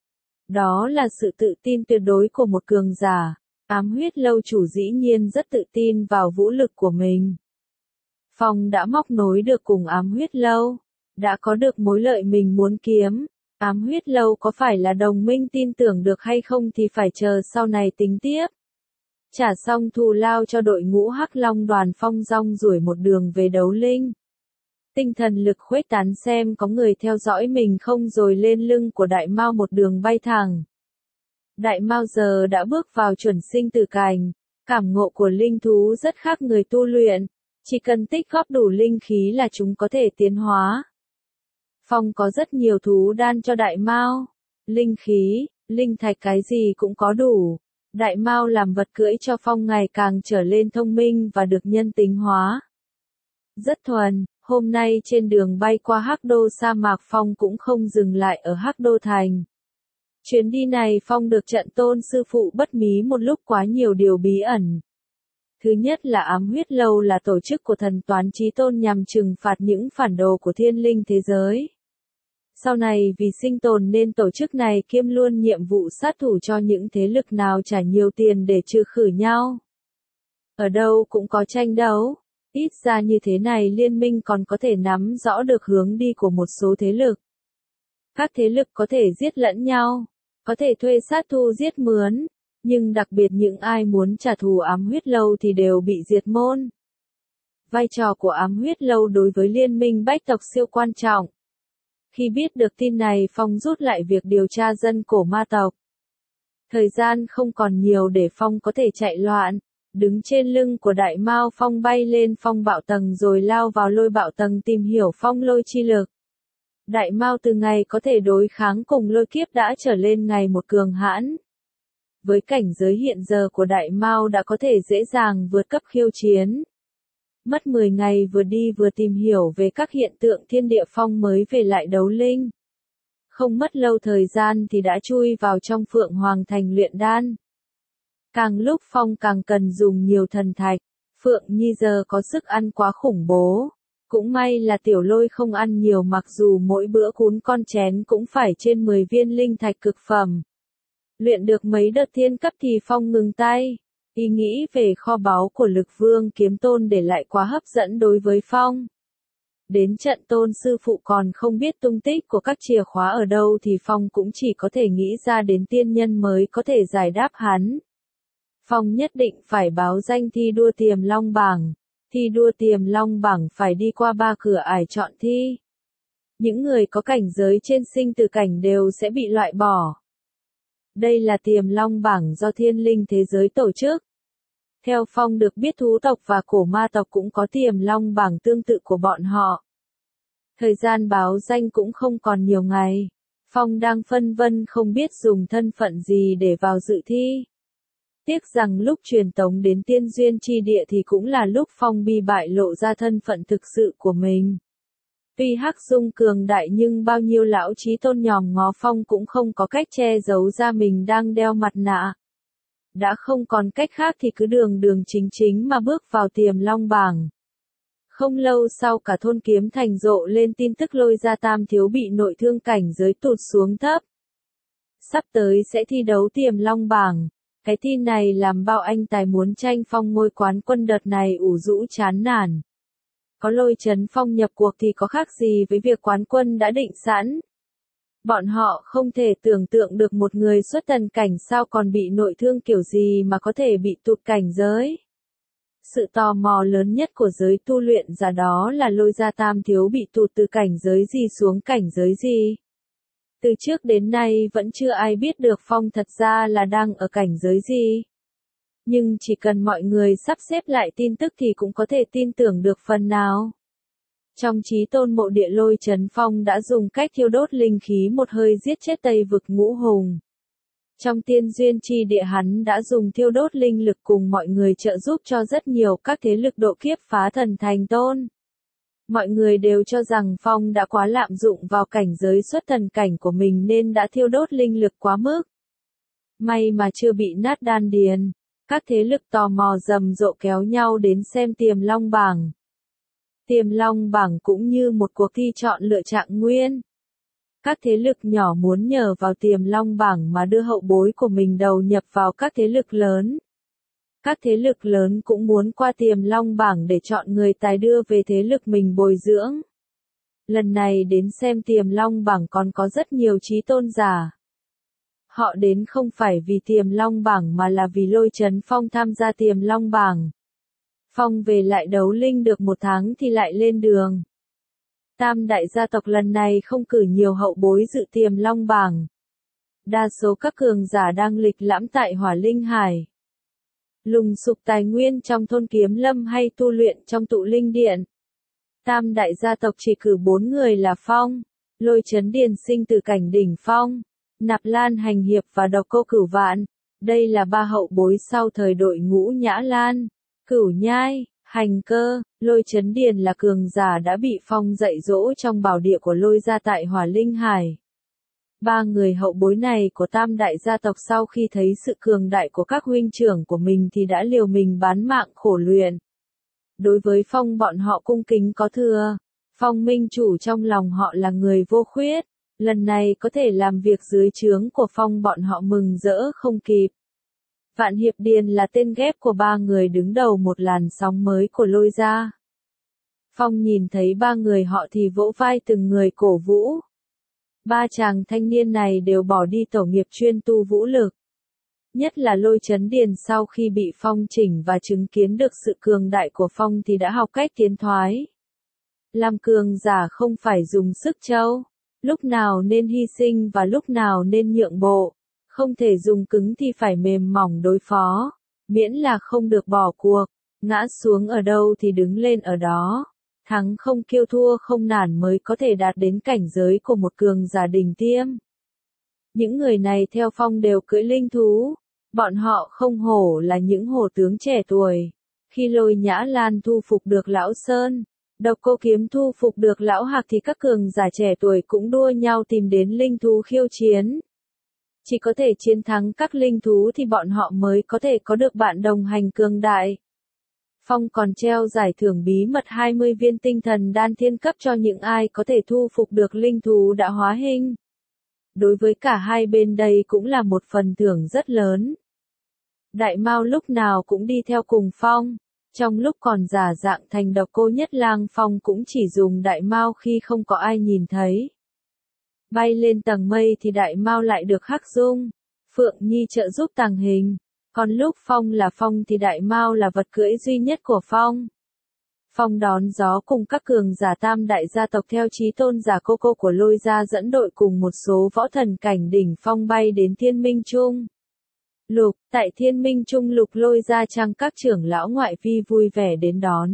A: Đó là sự tự tin tuyệt đối của một cường giả. Ám huyết lâu chủ dĩ nhiên rất tự tin vào vũ lực của mình. Phong đã móc nối được cùng ám huyết lâu, đã có được mối lợi mình muốn kiếm. Ám huyết lâu có phải là đồng minh tin tưởng được hay không thì phải chờ sau này tính tiếp. Trả xong thù lao cho đội ngũ Hắc Long đoàn, Phong rong ruổi một đường về Đấu Linh. Tinh thần lực khuếch tán xem có người theo dõi mình không rồi lên lưng của Đại Mao một đường bay thẳng. Đại Mao giờ đã bước vào chuẩn sinh tử cảnh, cảm ngộ của linh thú rất khác người tu luyện, chỉ cần tích góp đủ linh khí là chúng có thể tiến hóa. Phong có rất nhiều thú đan cho Đại Mao, linh khí, linh thạch cái gì cũng có đủ. Đại Mao làm vật cưỡi cho Phong ngày càng trở lên thông minh và được nhân tính hóa. Rất thuần, hôm nay trên đường bay qua Hắc Đô sa mạc Phong cũng không dừng lại ở Hắc Đô thành. Chuyến đi này Phong được trận tôn sư phụ bất mí một lúc quá nhiều điều bí ẩn. Thứ nhất là ám huyết lâu là tổ chức của thần toán chí tôn nhằm trừng phạt những phản đồ của thiên linh thế giới. Sau này vì sinh tồn nên tổ chức này kiêm luôn nhiệm vụ sát thủ cho những thế lực nào trả nhiều tiền để trừ khử nhau. Ở đâu cũng có tranh đấu, ít ra như thế này liên minh còn có thể nắm rõ được hướng đi của một số thế lực. Các thế lực có thể giết lẫn nhau, có thể thuê sát thủ giết mướn, nhưng đặc biệt những ai muốn trả thù ám huyết lâu thì đều bị diệt môn. Vai trò của ám huyết lâu đối với liên minh bách tộc siêu quan trọng. Khi biết được tin này Phong rút lại việc điều tra dân cổ ma tộc. Thời gian không còn nhiều để Phong có thể chạy loạn, đứng trên lưng của Đại Mao Phong bay lên phong bạo tầng rồi lao vào lôi bạo tầng tìm hiểu phong lôi chi lực. Đại Mao từ ngày có thể đối kháng cùng lôi kiếp đã trở lên ngày một cường hãn. Với cảnh giới hiện giờ của Đại Mao đã có thể dễ dàng vượt cấp khiêu chiến. Mất 10 ngày vừa đi vừa tìm hiểu về các hiện tượng thiên địa Phong mới về lại Đấu Linh. Không mất lâu thời gian thì đã chui vào trong Phượng Hoàng Thành luyện đan. Càng lúc Phong càng cần dùng nhiều thần thạch, Phượng Nhi giờ có sức ăn quá khủng bố. Cũng may là Tiểu Lôi không ăn nhiều mặc dù mỗi bữa cún con chén cũng phải trên 10 viên linh thạch cực phẩm. Luyện được mấy đợt thiên cấp thì Phong ngừng tay. Ý nghĩ về kho báu của Lực Vương Kiếm Tôn để lại quá hấp dẫn đối với Phong. Đến trận tôn sư phụ còn không biết tung tích của các chìa khóa ở đâu thì Phong cũng chỉ có thể nghĩ ra đến tiên nhân mới có thể giải đáp hắn. Phong nhất định phải báo danh thi đua Tiềm Long bảng. Thi đua Tiềm Long bảng phải đi qua 3 cửa ải chọn thi. Những người có cảnh giới trên sinh tử cảnh đều sẽ bị loại bỏ. Đây là Tiềm Long bảng do thiên linh thế giới tổ chức. Theo Phong được biết thú tộc và cổ ma tộc cũng có Tiềm Long bảng tương tự của bọn họ. Thời gian báo danh cũng không còn nhiều ngày. Phong đang phân vân không biết dùng thân phận gì để vào dự thi. Tiếc rằng lúc truyền tống đến tiên duyên chi địa thì cũng là lúc Phong bi bại lộ ra thân phận thực sự của mình. Tuy Hắc Dung cường đại nhưng bao nhiêu lão chí tôn nhòm ngó Phong cũng không có cách che giấu ra mình đang đeo mặt nạ. Đã không còn cách khác thì cứ đường chính chính mà bước vào Tiềm Long bảng. Không lâu sau cả thôn Kiếm Thành rộ lên tin tức Lôi gia tam thiếu bị nội thương cảnh giới tụt xuống thấp. Sắp tới sẽ thi đấu Tiềm Long bảng. Cái tin này làm bao anh tài muốn tranh phong ngôi quán quân đợt này ủ rũ chán nản. Có Lôi Chấn Phong nhập cuộc thì có khác gì với việc quán quân đã định sẵn. Bọn họ không thể tưởng tượng được một người xuất thần cảnh sao còn bị nội thương kiểu gì mà có thể bị tụt cảnh giới. Sự tò mò lớn nhất của giới tu luyện giả đó là Lôi gia tam thiếu bị tụt từ cảnh giới gì xuống cảnh giới gì. Từ trước đến nay vẫn chưa ai biết được Phong thật ra là đang ở cảnh giới gì. Nhưng chỉ cần mọi người sắp xếp lại tin tức thì cũng có thể tin tưởng được phần nào. Trong Chí Tôn mộ địa, Lôi Chấn Phong đã dùng cách thiêu đốt linh khí một hơi giết chết Tây vực ngũ hùng. Trong Tiên Duyên Chi Địa, hắn đã dùng thiêu đốt linh lực cùng mọi người trợ giúp cho rất nhiều các thế lực độ kiếp phá thần thành tôn. Mọi người đều cho rằng Phong đã quá lạm dụng vào cảnh giới xuất thần cảnh của mình nên đã thiêu đốt linh lực quá mức. May mà chưa bị nát đan điền. Các thế lực tò mò rầm rộ kéo nhau đến xem Tiềm Long bảng. Tiềm Long bảng cũng như một cuộc thi chọn lựa trạng nguyên. Các thế lực nhỏ muốn nhờ vào Tiềm Long bảng mà đưa hậu bối của mình đầu nhập vào các thế lực lớn. Các thế lực lớn cũng muốn qua Tiềm Long bảng để chọn người tài đưa về thế lực mình bồi dưỡng. Lần này đến xem Tiềm Long bảng còn có rất nhiều chí tôn giả. Họ đến không phải vì Tiềm Long bảng mà là vì Lôi Chấn Phong tham gia Tiềm Long bảng. Phong về lại đấu linh được 1 tháng thì lại lên đường. Tam đại gia tộc lần này không cử nhiều hậu bối dự Tiềm Long bảng. Đa số các cường giả đang lịch lãm tại Hỏa Linh Hải. Lùng sục tài nguyên trong thôn Kiếm Lâm hay tu luyện trong tụ linh điện. Tam đại gia tộc chỉ cử 4 người là Phong, Lôi Chấn Điền sinh từ cảnh đỉnh phong, Nạp Lan Hành Hiệp và Độc Cô Cửu Vạn. Đây là 3 hậu bối sau thời đội Ngũ Nhã Lan, Cửu Nhai, Hành Cơ. Lôi Chấn Điền là cường giả đã bị Phong dạy dỗ trong bảo địa của Lôi gia tại Hỏa Linh Hải. 3 người hậu bối này của tam đại gia tộc sau khi thấy sự cường đại của các huynh trưởng của mình thì đã liều mình bán mạng khổ luyện. Đối với Phong bọn họ cung kính có thừa. Phong minh chủ trong lòng họ là người vô khuyết. Lần này có thể làm việc dưới trướng của Phong bọn họ mừng rỡ không kịp. Vạn Hiệp Điền là tên ghép của 3 người đứng đầu một làn sóng mới của Lôi gia. Phong nhìn thấy 3 người họ thì vỗ vai từng người cổ vũ. 3 chàng thanh niên này đều bỏ đi tổ nghiệp chuyên tu vũ lực. Nhất là Lôi Chấn Điền sau khi bị Phong chỉnh và chứng kiến được sự cường đại của Phong thì đã học cách tiến thoái. Làm cường giả không phải dùng sức trâu, lúc nào nên hy sinh và lúc nào nên nhượng bộ, không thể dùng cứng thì phải mềm mỏng đối phó, miễn là không được bỏ cuộc, ngã xuống ở đâu thì đứng lên ở đó. Thắng không kiêu thua không nản mới có thể đạt đến cảnh giới của một cường giả đỉnh tiêm. Những người này theo Phong đều cưỡi linh thú. Bọn họ không hổ là những hổ tướng trẻ tuổi. Khi Lôi Nhã Lan thu phục được Lão Sơn, Độc Cô Kiếm thu phục được Lão Hạc thì các cường giả trẻ tuổi cũng đua nhau tìm đến linh thú khiêu chiến. Chỉ có thể chiến thắng các linh thú thì bọn họ mới có thể có được bạn đồng hành cường đại. Phong còn treo giải thưởng bí mật 20 viên tinh thần đan thiên cấp cho những ai có thể thu phục được linh thú đã hóa hình. Đối với cả hai bên đây cũng là một phần thưởng rất lớn. Đại Mao lúc nào cũng đi theo cùng Phong. Trong lúc còn giả dạng thành Độc Cô Nhất Lang, Phong cũng chỉ dùng Đại Mao khi không có ai nhìn thấy. Bay lên tầng mây thì Đại Mao lại được Hắc Dung, Phượng Nhi trợ giúp tàng hình. Còn lúc Phong là Phong thì Đại Mao là vật cưỡi duy nhất của Phong. Phong đón gió cùng các cường giả tam đại gia tộc theo chí tôn giả cô của Lôi gia dẫn đội cùng một số võ thần cảnh đỉnh phong bay đến Thiên Minh Trung. Tại Thiên Minh Trung Lục Lôi gia trang các trưởng lão ngoại vi vui vẻ đến đón.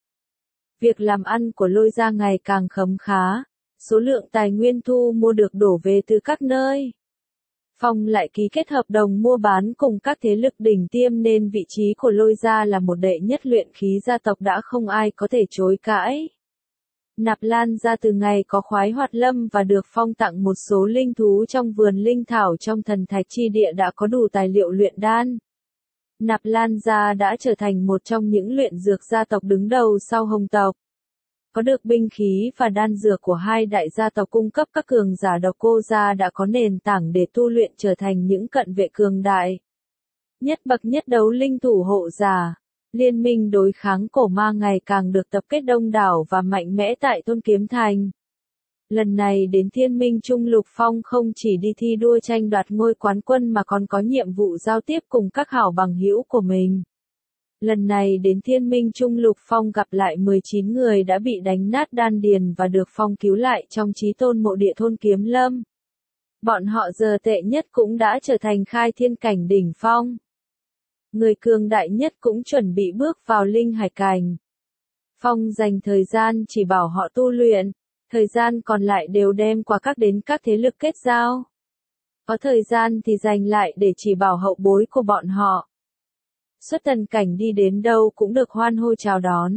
A: Việc làm ăn của Lôi gia ngày càng khấm khá, số lượng tài nguyên thu mua được đổ về từ các nơi. Phong lại ký kết hợp đồng mua bán cùng các thế lực đỉnh tiêm nên vị trí của Lôi gia là một đệ nhất luyện khí gia tộc đã không ai có thể chối cãi. Nạp Lan gia từ ngày có Khoái Hoạt Lâm và được Phong tặng một số linh thú trong vườn linh thảo trong Thần Thạch Chi Địa đã có đủ tài liệu luyện đan. Nạp Lan gia đã trở thành một trong những luyện dược gia tộc đứng đầu sau Hồng tộc. Có được binh khí và đan dược của hai đại gia tộc cung cấp, các cường giả Độc Cô gia đã có nền tảng để tu luyện trở thành những cận vệ cường đại. Nhất bậc nhất đấu linh thủ hộ giả. Liên minh đối kháng cổ ma ngày càng được tập kết đông đảo và mạnh mẽ tại Thôn Kiếm Thành. Lần này đến Thiên Minh Trung, Lục Phong không chỉ đi thi đua tranh đoạt ngôi quán quân mà còn có nhiệm vụ giao tiếp cùng các hảo bằng hữu của mình. Lần này đến Thiên Minh Trung, Lục Phong gặp lại 19 người đã bị đánh nát đan điền và được Phong cứu lại trong chí tôn mộ địa Thôn Kiếm Lâm. Bọn họ giờ tệ nhất cũng đã trở thành khai thiên cảnh đỉnh phong. người cường đại nhất cũng chuẩn bị bước vào linh hải cảnh. Phong dành thời gian chỉ bảo họ tu luyện, thời gian còn lại đều đem qua đến các thế lực kết giao. Có thời gian thì dành lại để chỉ bảo hậu bối của bọn họ. Xuất thần cảnh đi đến đâu cũng được hoan hô chào đón.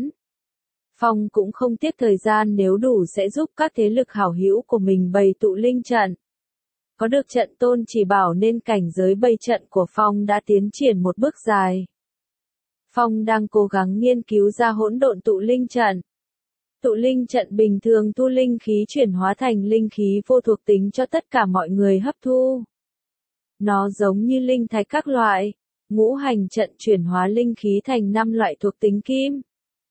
A: Phong cũng không tiếc thời gian, nếu đủ sẽ giúp các thế lực hảo hữu của mình bày tụ linh trận. Có được trận tôn chỉ bảo nên cảnh giới bày trận của Phong đã tiến triển một bước dài. Phong đang cố gắng nghiên cứu ra hỗn độn tụ linh trận. Tụ linh trận bình thường thu linh khí chuyển hóa thành linh khí vô thuộc tính cho tất cả mọi người hấp thu. Nó giống như linh thạch các loại, ngũ hành trận chuyển hóa linh khí thành 5 loại thuộc tính kim,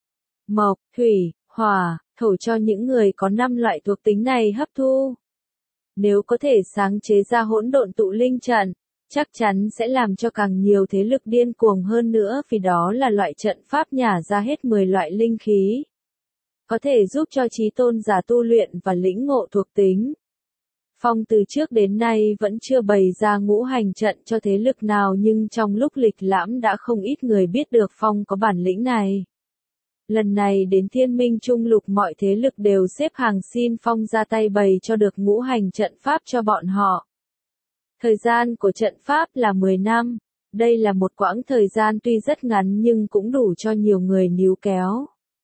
A: mộc, thủy, hỏa, thổ cho những người có 5 loại thuộc tính này hấp thu. Nếu có thể sáng chế ra hỗn độn tụ linh trận, chắc chắn sẽ làm cho càng nhiều thế lực điên cuồng hơn nữa, vì đó là loại trận pháp nhả ra hết 10 loại linh khí. Có thể giúp cho chí tôn giả tu luyện và lĩnh ngộ thuộc tính. Phong từ trước đến nay vẫn chưa bày ra ngũ hành trận cho thế lực nào, nhưng trong lúc lịch lãm đã không ít người biết được Phong có bản lĩnh này. Lần này đến Thiên Minh Trung Lục mọi thế lực đều xếp hàng xin Phong ra tay bày cho được ngũ hành trận pháp cho bọn họ. Thời gian của trận pháp là 10 năm, đây là một quãng thời gian tuy rất ngắn nhưng cũng đủ cho nhiều người níu kéo.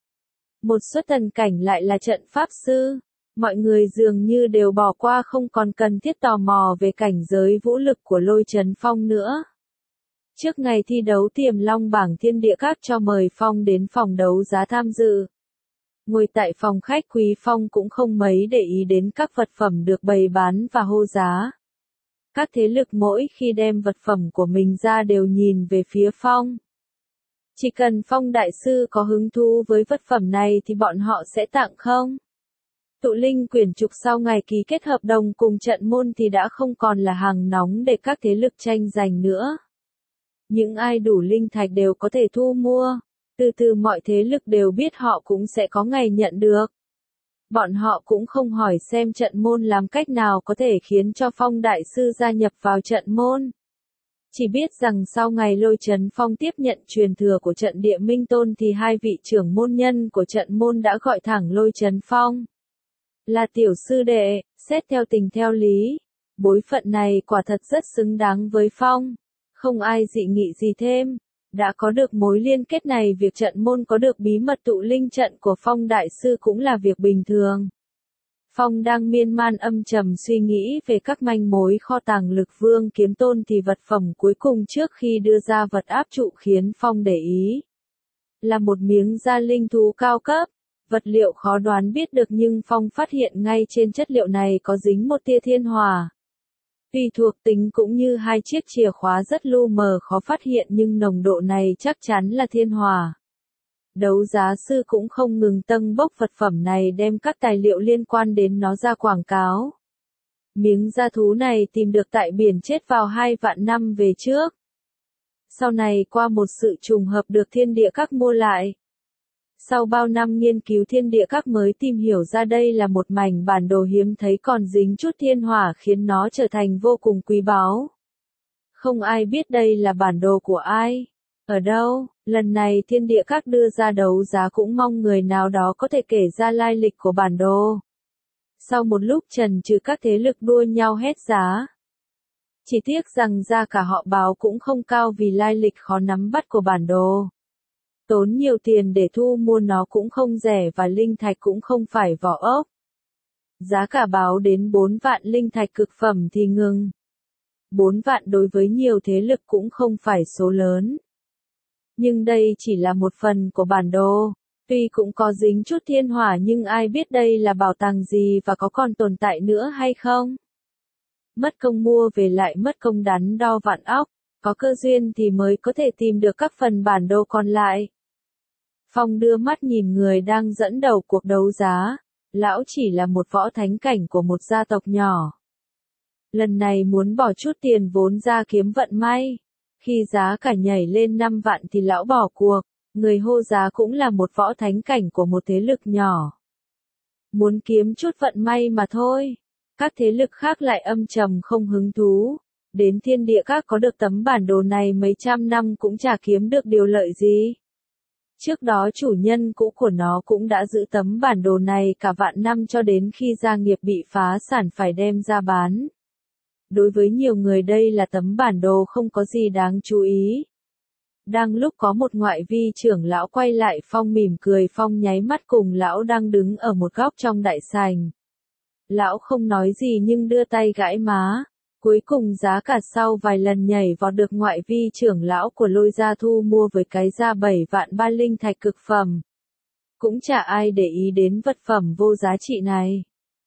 A: Một xuất thần cảnh lại là trận pháp sư, mọi người dường như đều bỏ qua, không còn cần thiết tò mò về cảnh giới vũ lực của Lôi Chấn Phong nữa. Trước ngày thi đấu Tiềm Long bảng thiên địa các cho mời Phong đến phòng đấu giá tham dự. Ngồi tại phòng khách quý, Phong cũng không mấy để ý đến các vật phẩm được bày bán và hô giá. Các thế lực mỗi khi đem vật phẩm của mình ra đều nhìn về phía Phong. Chỉ cần Phong đại sư có hứng thú với vật phẩm này thì bọn họ sẽ tặng không? Tụ linh quyển trục sau ngày ký kết hợp đồng cùng trận môn thì đã không còn là hàng nóng để các thế lực tranh giành nữa. Những ai đủ linh thạch đều có thể thu mua, từ từ mọi thế lực đều biết họ cũng sẽ có ngày nhận được. Bọn họ cũng không hỏi xem trận môn làm cách nào có thể khiến cho Phong đại sư gia nhập vào trận môn. Chỉ biết rằng sau ngày Lôi Chấn Phong tiếp nhận truyền thừa của trận Địa Minh Tôn thì hai vị trưởng môn nhân của trận môn đã gọi thẳng Lôi Chấn Phong là tiểu sư đệ, xét theo tình theo lý. Bối phận này quả thật rất xứng đáng với Phong. Không ai dị nghị gì thêm. Đã có được mối liên kết này, việc trận môn có được bí mật tụ linh trận của Phong đại sư cũng là việc bình thường. Phong đang miên man âm trầm suy nghĩ về các manh mối kho tàng Lực Vương Kiếm Tôn thì vật phẩm cuối cùng trước khi đưa ra vật áp trụ khiến Phong để ý. Là một miếng da linh thú cao cấp, vật liệu khó đoán biết được, nhưng Phong phát hiện ngay trên chất liệu này có dính một tia thiên hỏa. Tuy thuộc tính cũng như hai chiếc chìa khóa rất lu mờ khó phát hiện, nhưng nồng độ này chắc chắn là thiên hỏa. Đấu giá sư cũng không ngừng tâng bốc vật phẩm này, đem các tài liệu liên quan đến nó ra quảng cáo. Miếng da thú này tìm được tại biển chết vào 2 vạn năm về trước. Sau này qua một sự trùng hợp được thiên địa các mua lại. Sau bao năm nghiên cứu, thiên địa các mới tìm hiểu ra đây là một mảnh bản đồ hiếm thấy còn dính chút thiên hỏa, khiến nó trở thành vô cùng quý báu. Không ai biết đây là bản đồ của ai, ở đâu. Lần này thiên địa các đưa ra đấu giá cũng mong người nào đó có thể kể ra lai lịch của bản đồ. Sau một lúc chần chừ, các thế lực đua nhau hét giá. Chỉ tiếc rằng giá cả họ báo cũng không cao vì lai lịch khó nắm bắt của bản đồ. Tốn nhiều tiền để thu mua nó cũng không rẻ và linh thạch cũng không phải vỏ ốc. Giá cả báo đến 4 vạn linh thạch cực phẩm thì ngừng. 4 vạn đối với nhiều thế lực cũng không phải số lớn. Nhưng đây chỉ là một phần của bản đồ. Tuy cũng có dính chút thiên hỏa nhưng ai biết đây là bảo tàng gì và có còn tồn tại nữa hay không. Mất công mua về lại mất công đắn đo vạn óc, có cơ duyên thì mới có thể tìm được các phần bản đồ còn lại. Phong đưa mắt nhìn người đang dẫn đầu cuộc đấu giá, lão chỉ là một võ thánh cảnh của một gia tộc nhỏ. Lần này muốn bỏ chút tiền vốn ra kiếm vận may. Khi giá cả nhảy lên 5 vạn thì lão bỏ cuộc, người hô giá cũng là một võ thánh cảnh của một thế lực nhỏ. Muốn kiếm chút vận may mà thôi. Các thế lực khác lại âm trầm không hứng thú. Đến thiên địa các có được tấm bản đồ này mấy trăm năm cũng chả kiếm được điều lợi gì. Trước đó chủ nhân cũ của nó cũng đã giữ tấm bản đồ này cả vạn năm cho đến khi gia nghiệp bị phá sản phải đem ra bán. Đối với nhiều người đây là tấm bản đồ không có gì đáng chú ý. Đang lúc có một ngoại vi trưởng lão quay lại Phong mỉm cười, Phong nháy mắt cùng lão đang đứng ở một góc trong đại sảnh. Lão không nói gì nhưng đưa tay gãi má. Cuối cùng giá cả sau vài lần nhảy vọt được ngoại vi trưởng lão của Lôi Gia thu mua với cái giá 7 vạn ba linh thạch cực phẩm. Cũng chả ai để ý đến vật phẩm vô giá trị này.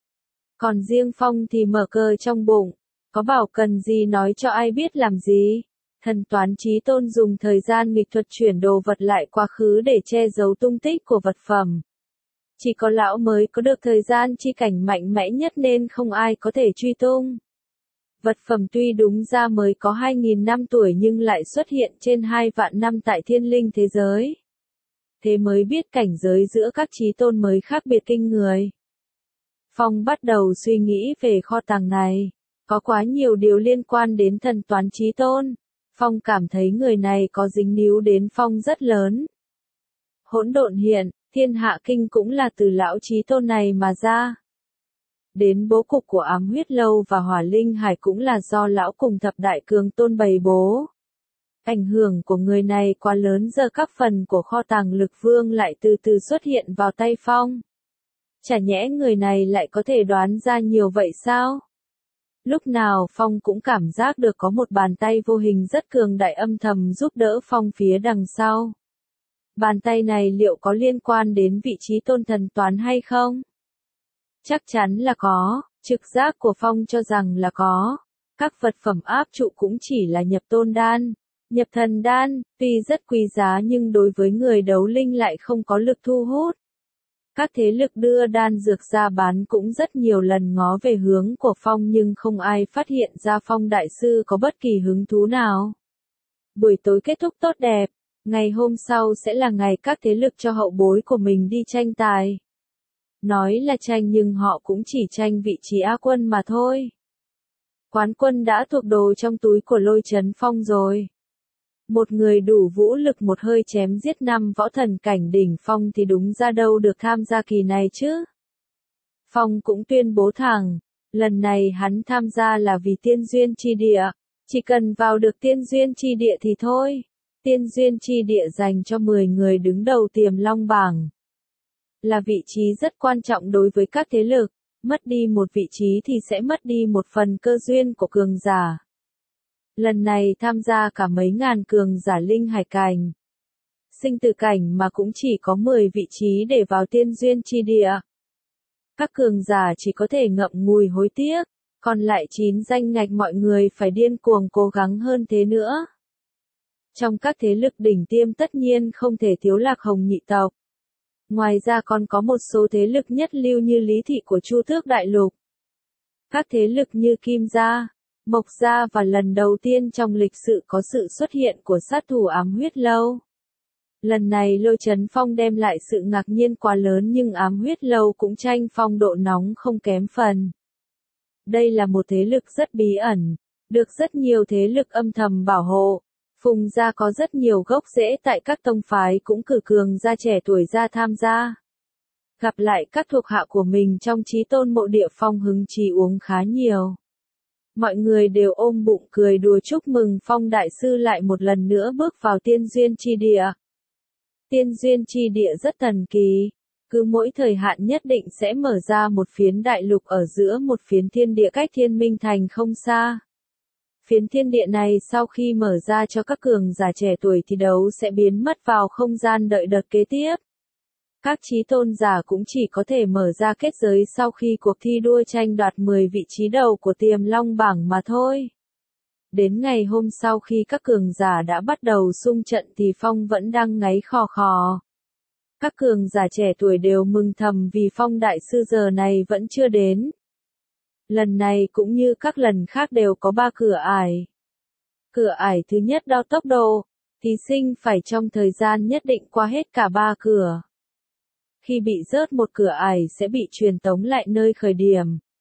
A: Còn riêng Phong thì mở cờ trong bụng, có bảo cần gì nói cho ai biết làm gì. Thần toán chí tôn dùng thời gian nghịch thuật chuyển đồ vật lại quá khứ để che giấu tung tích của vật phẩm. Chỉ có lão mới có được thời gian chi cảnh mạnh mẽ nhất nên không ai có thể truy tung. Vật phẩm tuy đúng ra mới có 2.000 năm tuổi nhưng lại xuất hiện trên 2 vạn năm tại thiên linh thế giới. Thế mới biết cảnh giới giữa các chí tôn mới khác biệt kinh người. Phong bắt đầu suy nghĩ về kho tàng này. Có quá nhiều điều liên quan đến thần toán chí tôn. Phong cảm thấy người này có dính níu đến Phong rất lớn. Hỗn độn hiện, thiên hạ kinh cũng là từ lão chí tôn này mà ra. Đến bố cục của ám huyết lâu và hỏa linh hải cũng là do lão cùng thập đại cường tôn bày bố. Ảnh hưởng của người này quá lớn, giờ các phần của kho tàng lực vương lại từ từ xuất hiện vào tay Phong. Chả nhẽ người này lại có thể đoán ra nhiều vậy sao? Lúc nào Phong cũng cảm giác được có một bàn tay vô hình rất cường đại âm thầm giúp đỡ Phong phía đằng sau. Bàn tay này liệu có liên quan đến vị trí tôn thần toán hay không? Chắc chắn là có, trực giác của Phong cho rằng là có. Các vật phẩm áp trụ cũng chỉ là nhập tôn đan, nhập thần đan, tuy rất quý giá nhưng đối với người đấu linh lại không có lực thu hút. Các thế lực đưa đan dược ra bán cũng rất nhiều lần ngó về hướng của Phong nhưng không ai phát hiện ra Phong đại sư có bất kỳ hứng thú nào. Buổi tối kết thúc tốt đẹp, ngày hôm sau sẽ là ngày các thế lực cho hậu bối của mình đi tranh tài. Nói là tranh nhưng họ cũng chỉ tranh vị trí Á quân mà thôi. Quán quân đã thuộc đồ trong túi của Lôi Chấn Phong rồi. Một người đủ vũ lực một hơi chém giết 5 võ thần cảnh đỉnh phong thì đúng ra đâu được tham gia kỳ này chứ. Phong cũng tuyên bố thẳng, lần này hắn tham gia là vì tiên duyên chi địa, chỉ cần vào được tiên duyên chi địa thì thôi. Tiên duyên chi địa dành cho 10 người đứng đầu Tiềm Long bảng. Là vị trí rất quan trọng đối với các thế lực, mất đi một vị trí thì sẽ mất đi một phần cơ duyên của cường giả. Lần này tham gia cả mấy ngàn cường giả linh hải cảnh. Sinh tử cảnh mà cũng chỉ có 10 vị trí để vào tiên duyên chi địa. Các cường giả chỉ có thể ngậm ngùi hối tiếc, còn lại 9 danh ngạch mọi người phải điên cuồng cố gắng hơn thế nữa. Trong các thế lực đỉnh tiêm tất nhiên không thể thiếu Lạc Hồng nhị tộc. Ngoài ra còn có một số thế lực nhất lưu như Lý Thị của Chu Tước Đại Lục. Các thế lực như Kim Gia, Mộc Gia và lần đầu tiên trong lịch sử có sự xuất hiện của sát thủ ám huyết lâu. Lần này Lôi Chấn Phong đem lại sự ngạc nhiên quá lớn nhưng ám huyết lâu cũng tranh phong độ nóng không kém phần. Đây là một thế lực rất bí ẩn, được rất nhiều thế lực âm thầm bảo hộ. Phùng gia có rất nhiều gốc rễ tại các tông phái cũng cử cường gia trẻ tuổi ra tham gia. Gặp lại các thuộc hạ của mình trong chí tôn mộ địa, Phong hứng chí uống khá nhiều. Mọi người đều ôm bụng cười đùa chúc mừng Phong đại sư lại một lần nữa bước vào tiên duyên chi địa. Tiên duyên chi địa rất thần kỳ, cứ mỗi thời hạn nhất định sẽ mở ra một phiến đại lục ở giữa một phiến thiên địa cách Thiên Minh Thành không xa. Phiến thiên địa này sau khi mở ra cho các cường giả trẻ tuổi thi đấu sẽ biến mất vào không gian đợi đợt kế tiếp. Các chí tôn giả cũng chỉ có thể mở ra kết giới sau khi cuộc thi đua tranh đoạt 10 vị trí đầu của Tiềm Long bảng mà thôi. Đến ngày hôm sau khi các cường giả đã bắt đầu xung trận thì Phong vẫn đang ngáy khò khò. Các cường giả trẻ tuổi đều mừng thầm vì Phong đại sư giờ này vẫn chưa đến. Lần này cũng như các lần khác đều có 3 cửa ải. Cửa ải thứ nhất đo tốc độ, thí sinh phải trong thời gian nhất định qua hết cả 3 cửa. Khi bị rớt một cửa ải sẽ bị truyền tống lại nơi khởi điểm.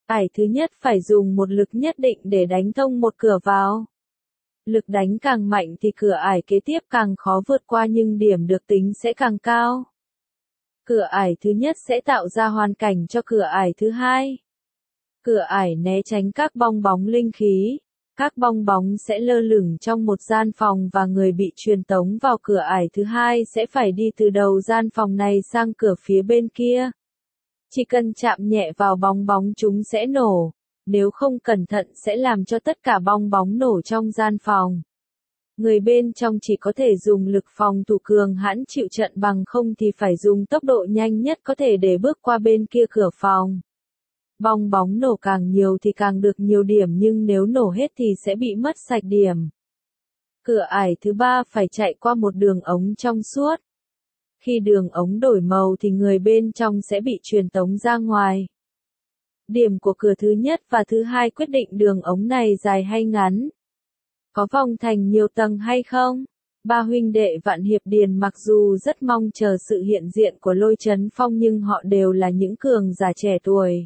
A: Ải thứ nhất phải dùng một lực nhất định để đánh thông một cửa vào. Lực đánh càng mạnh thì cửa ải kế tiếp càng khó vượt qua nhưng điểm được tính sẽ càng cao. Cửa ải thứ nhất sẽ tạo ra hoàn cảnh cho cửa ải thứ hai. Cửa ải né tránh các bong bóng linh khí. Các bong bóng sẽ lơ lửng trong một gian phòng và người bị truyền tống vào cửa ải thứ hai sẽ phải đi từ đầu gian phòng này sang cửa phía bên kia. Chỉ cần chạm nhẹ vào bong bóng chúng sẽ nổ. Nếu không cẩn thận sẽ làm cho tất cả bong bóng nổ trong gian phòng. Người bên trong chỉ có thể dùng lực phòng thủ cường hãn chịu trận, bằng không thì phải dùng tốc độ nhanh nhất có thể để bước qua bên kia cửa phòng. Bong bóng nổ càng nhiều thì càng được nhiều điểm, nhưng nếu nổ hết thì sẽ bị mất sạch điểm. Cửa ải thứ ba phải chạy qua một đường ống trong suốt. Khi đường ống đổi màu thì người bên trong sẽ bị truyền tống ra ngoài. Điểm của cửa thứ nhất và thứ hai quyết định đường ống này dài hay ngắn. Có vòng thành nhiều tầng hay không? Ba huynh đệ Vạn Hiệp Điền mặc dù rất mong chờ sự hiện diện của Lôi Chấn Phong nhưng họ đều là những cường giả trẻ tuổi.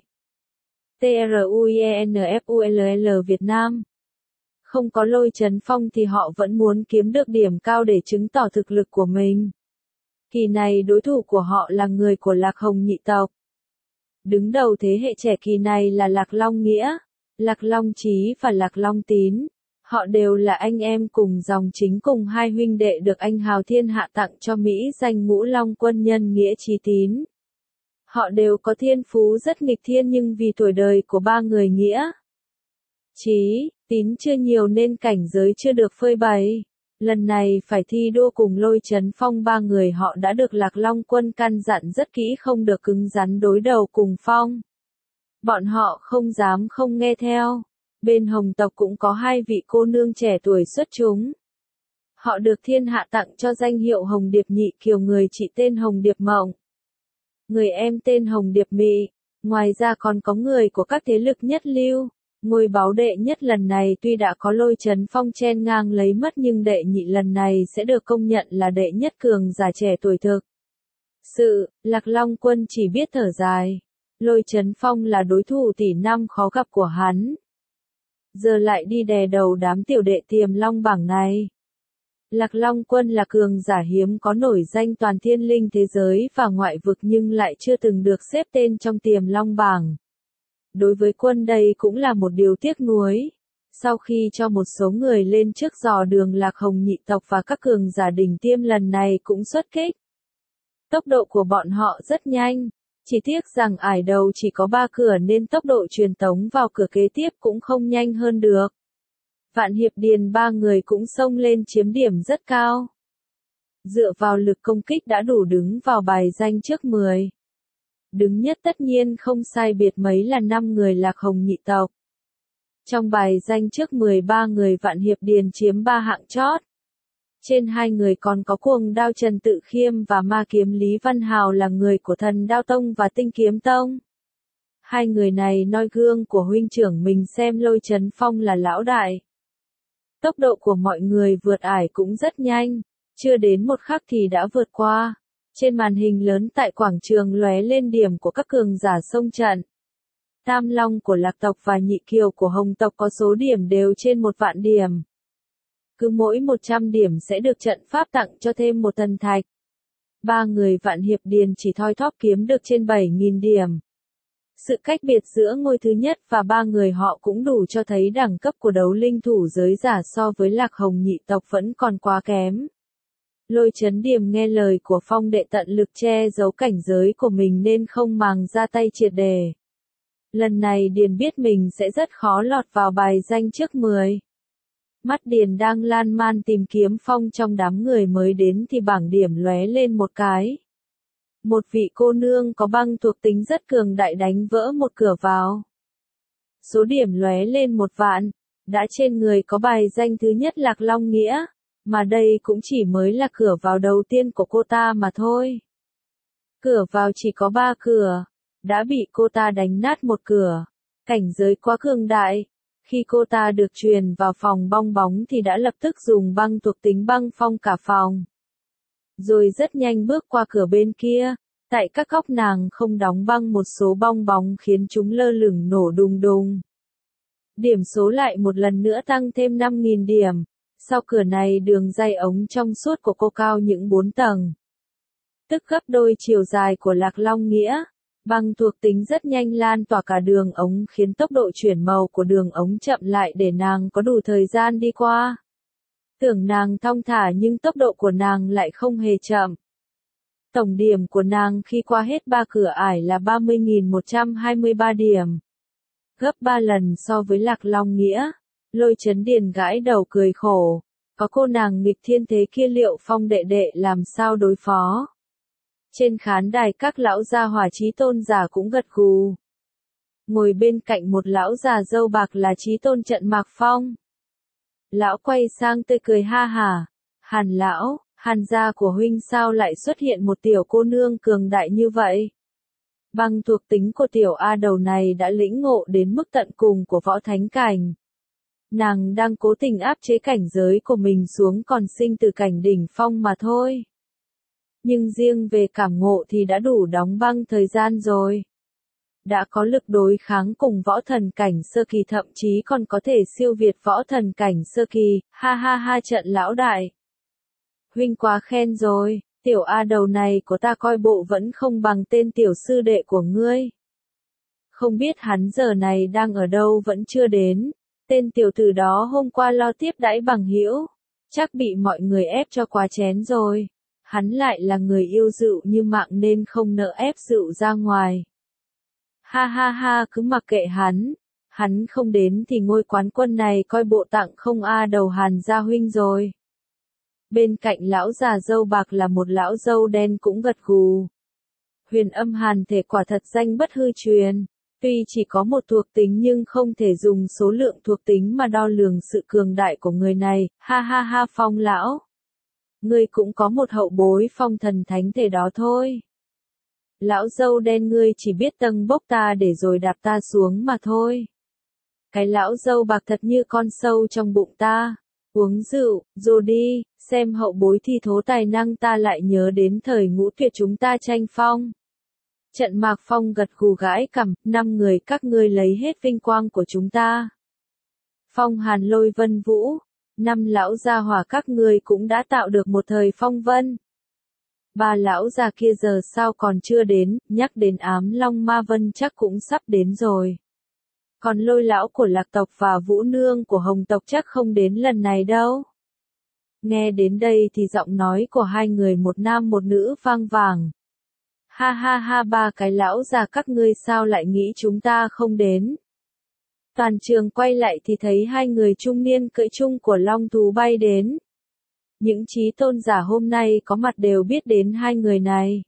A: TRUIENFULL Việt Nam. Không có Lôi Chấn Phong thì họ vẫn muốn kiếm được điểm cao để chứng tỏ thực lực của mình. Kỳ này đối thủ của họ là người của Lạc Hồng nhị tộc. Đứng đầu thế hệ trẻ kỳ này là Lạc Long Nghĩa, Lạc Long Chí và Lạc Long Tín. Họ đều là anh em cùng dòng chính, cùng hai huynh đệ được anh hào thiên hạ tặng cho Mỹ danh Ngũ Long Quân Nhân Nghĩa Chí Tín. Họ đều có thiên phú rất nghịch thiên nhưng vì tuổi đời của ba người Nghĩa, Chí, Tín chưa nhiều nên cảnh giới chưa được phơi bày. Lần này phải thi đua cùng Lôi Chấn Phong, ba người họ đã được Lạc Long Quân căn dặn rất kỹ không được cứng rắn đối đầu cùng Phong. Bọn họ không dám không nghe theo. Bên Hồng tộc cũng có hai vị cô nương trẻ tuổi xuất chúng. Họ được thiên hạ tặng cho danh hiệu Hồng Điệp Nhị Kiều, người chị tên Hồng Điệp Mộng, người em tên Hồng Điệp Mị. Ngoài ra còn có người của các thế lực nhất lưu. Ngôi báu đệ nhất lần này tuy đã có Lôi Chấn Phong chen ngang lấy mất nhưng đệ nhị lần này sẽ được công nhận là đệ nhất cường giả trẻ tuổi thực. Lạc Long Quân chỉ biết thở dài. Lôi Chấn Phong là đối thủ tỷ năm khó gặp của hắn. Giờ lại đi đè đầu đám tiểu đệ Tiềm Long bảng này. Lạc Long Quân là cường giả hiếm có nổi danh toàn thiên linh thế giới và ngoại vực nhưng lại chưa từng được xếp tên trong Tiềm Long bảng. Đối với quân đây cũng là một điều tiếc nuối. Sau khi cho một số người lên trước dò đường, Lạc Hồng nhị tộc và các cường giả đỉnh tiêm lần này cũng xuất kích. Tốc độ của bọn họ rất nhanh. Chỉ tiếc rằng ải đầu chỉ có 3 cửa nên tốc độ truyền tống vào cửa kế tiếp cũng không nhanh hơn được. Vạn Hiệp Điền ba người cũng xông lên chiếm điểm rất cao. Dựa vào lực công kích đã đủ đứng vào bài danh trước 10. Đứng nhất tất nhiên không sai biệt mấy là 5 người Lạc Hồng nhị tộc. Trong bài danh trước 13 người Vạn Hiệp Điền chiếm 3 hạng chót. Trên 2 người còn có Cuồng Đao Trần Tự Khiêm và Ma Kiếm Lý Văn Hào là người của Thần Đao Tông và Tinh Kiếm Tông. Hai người này noi gương của huynh trưởng mình xem Lôi Chấn Phong là lão đại. Tốc độ của mọi người vượt ải cũng rất nhanh, chưa đến một khắc thì đã vượt qua. Trên màn hình lớn tại quảng trường lóe lên điểm của các cường giả xông trận. Tam Long của Lạc tộc và Nhị Kiều của Hồng tộc có số điểm đều trên 1.000.000 điểm. Cứ mỗi 100 điểm sẽ được trận pháp tặng cho thêm một thần thạch. Ba người Vạn Hiệp Điền chỉ thoi thóp kiếm được trên 7.000 điểm. Sự cách biệt giữa ngôi thứ nhất và ba người họ cũng đủ cho thấy đẳng cấp của đấu linh thủ giới giả so với Lạc Hồng nhị tộc vẫn còn quá kém. Lôi Chấn Điềm nghe lời của Phong đệ tận lực che giấu cảnh giới của mình nên không màng ra tay triệt đề. Lần này Điền biết mình sẽ rất khó lọt vào bài danh trước 10. Mắt Điền đang lan man tìm kiếm Phong trong đám người mới đến thì bảng điểm lóe lên một cái. Một vị cô nương có băng thuộc tính rất cường đại đánh vỡ một cửa vào. Số điểm lóe lên 1.000.000, đã trên người có bài danh thứ nhất Lạc Long Nghĩa, mà đây cũng chỉ mới là cửa vào đầu tiên của cô ta mà thôi. Cửa vào chỉ có 3 cửa, đã bị cô ta đánh nát một cửa, cảnh giới quá cường đại. Khi cô ta được truyền vào phòng bong bóng thì đã lập tức dùng băng thuộc tính băng phong cả phòng. Rồi rất nhanh bước qua cửa bên kia, Tại các góc nàng không đóng băng một số bong bóng khiến chúng lơ lửng nổ đùng đùng. Điểm số lại một lần nữa tăng thêm 5.000 điểm. Sau cửa này đường ray ống trong suốt của cô cao những 4 tầng. Tức gấp đôi chiều dài của Lạc Long Nghĩa. Băng thuộc tính rất nhanh lan tỏa cả đường ống khiến tốc độ chuyển màu của đường ống chậm lại để nàng có đủ thời gian đi qua. Tưởng nàng thong thả nhưng tốc độ của nàng lại không hề chậm. Tổng điểm của nàng khi qua hết 3 cửa ải là 30.123 điểm. Gấp 3 lần so với Lạc Long Nghĩa. Lôi Chấn Điền gãi đầu cười khổ. Có cô nàng nghịch thiên thế kia liệu Phong đệ đệ làm sao đối phó? Trên khán đài các lão gia hỏa Chí Tôn giả cũng gật gù. Ngồi bên cạnh một lão già râu bạc là Chí Tôn Trận Mạc Phong. Lão quay sang tươi cười ha hả. Hàn lão, Hàn gia của huynh sao lại xuất hiện một tiểu cô nương cường đại như vậy? Băng thuộc tính của tiểu A đầu này đã lĩnh ngộ đến mức tận cùng của võ thánh cảnh. Nàng đang cố tình áp chế cảnh giới của mình xuống còn sinh từ cảnh đỉnh phong mà thôi. Nhưng riêng về cảm ngộ thì đã đủ đóng băng thời gian rồi. Đã có lực đối kháng cùng võ thần cảnh sơ kỳ thậm chí còn có thể siêu việt võ thần cảnh sơ kỳ, ha ha ha trận lão đại. Huynh quá khen rồi, tiểu A đầu này của ta coi bộ vẫn không bằng tên tiểu sư đệ của ngươi. Không biết hắn giờ này đang ở đâu vẫn chưa đến, tên tiểu tử đó hôm qua lo tiếp đãi bằng hữu, chắc bị mọi người ép cho quá chén rồi. Hắn lại là người yêu rượu như mạng nên không nỡ ép rượu ra ngoài. Ha ha ha cứ mặc kệ hắn không đến thì ngôi quán quân này coi bộ tặng không A đầu Hàn gia huynh rồi. Bên cạnh lão già râu bạc là một lão râu đen cũng gật gù. Huyền âm hàn thể quả thật danh bất hư truyền. Tuy chỉ có một thuộc tính nhưng không thể dùng số lượng thuộc tính mà đo lường sự cường đại của người này, ha ha ha Phong lão. Ngươi cũng có một hậu bối phong thần thánh thể đó thôi. Lão dâu đen ngươi chỉ biết tâng bốc ta để rồi đạp ta xuống mà thôi. Cái lão dâu bạc thật như con sâu trong bụng ta. Uống rượu, rồi đi, xem hậu bối thi thố tài năng ta lại nhớ đến thời Ngũ Tuyệt chúng ta tranh phong. Trận Mạc Phong gật gù gãi cằm, 5 người các ngươi lấy hết vinh quang của chúng ta. Phong Hàn Lôi Vân Vũ, 5 lão gia hỏa các ngươi cũng đã tạo được một thời phong vân. 3 lão già kia giờ sao còn chưa đến, nhắc đến Ám Long Ma Vân chắc cũng sắp đến rồi. Còn Lôi lão của Lạc tộc và Vũ nương của Hồng tộc chắc không đến lần này đâu. Nghe đến đây thì giọng nói của hai người một nam một nữ vang vàng. Ha ha ha 3 cái lão già các ngươi sao lại nghĩ chúng ta không đến. Toàn trường quay lại thì thấy 2 người trung niên cưỡi chung của long thú bay đến. Những chí tôn giả hôm nay có mặt đều biết đến 2 người này.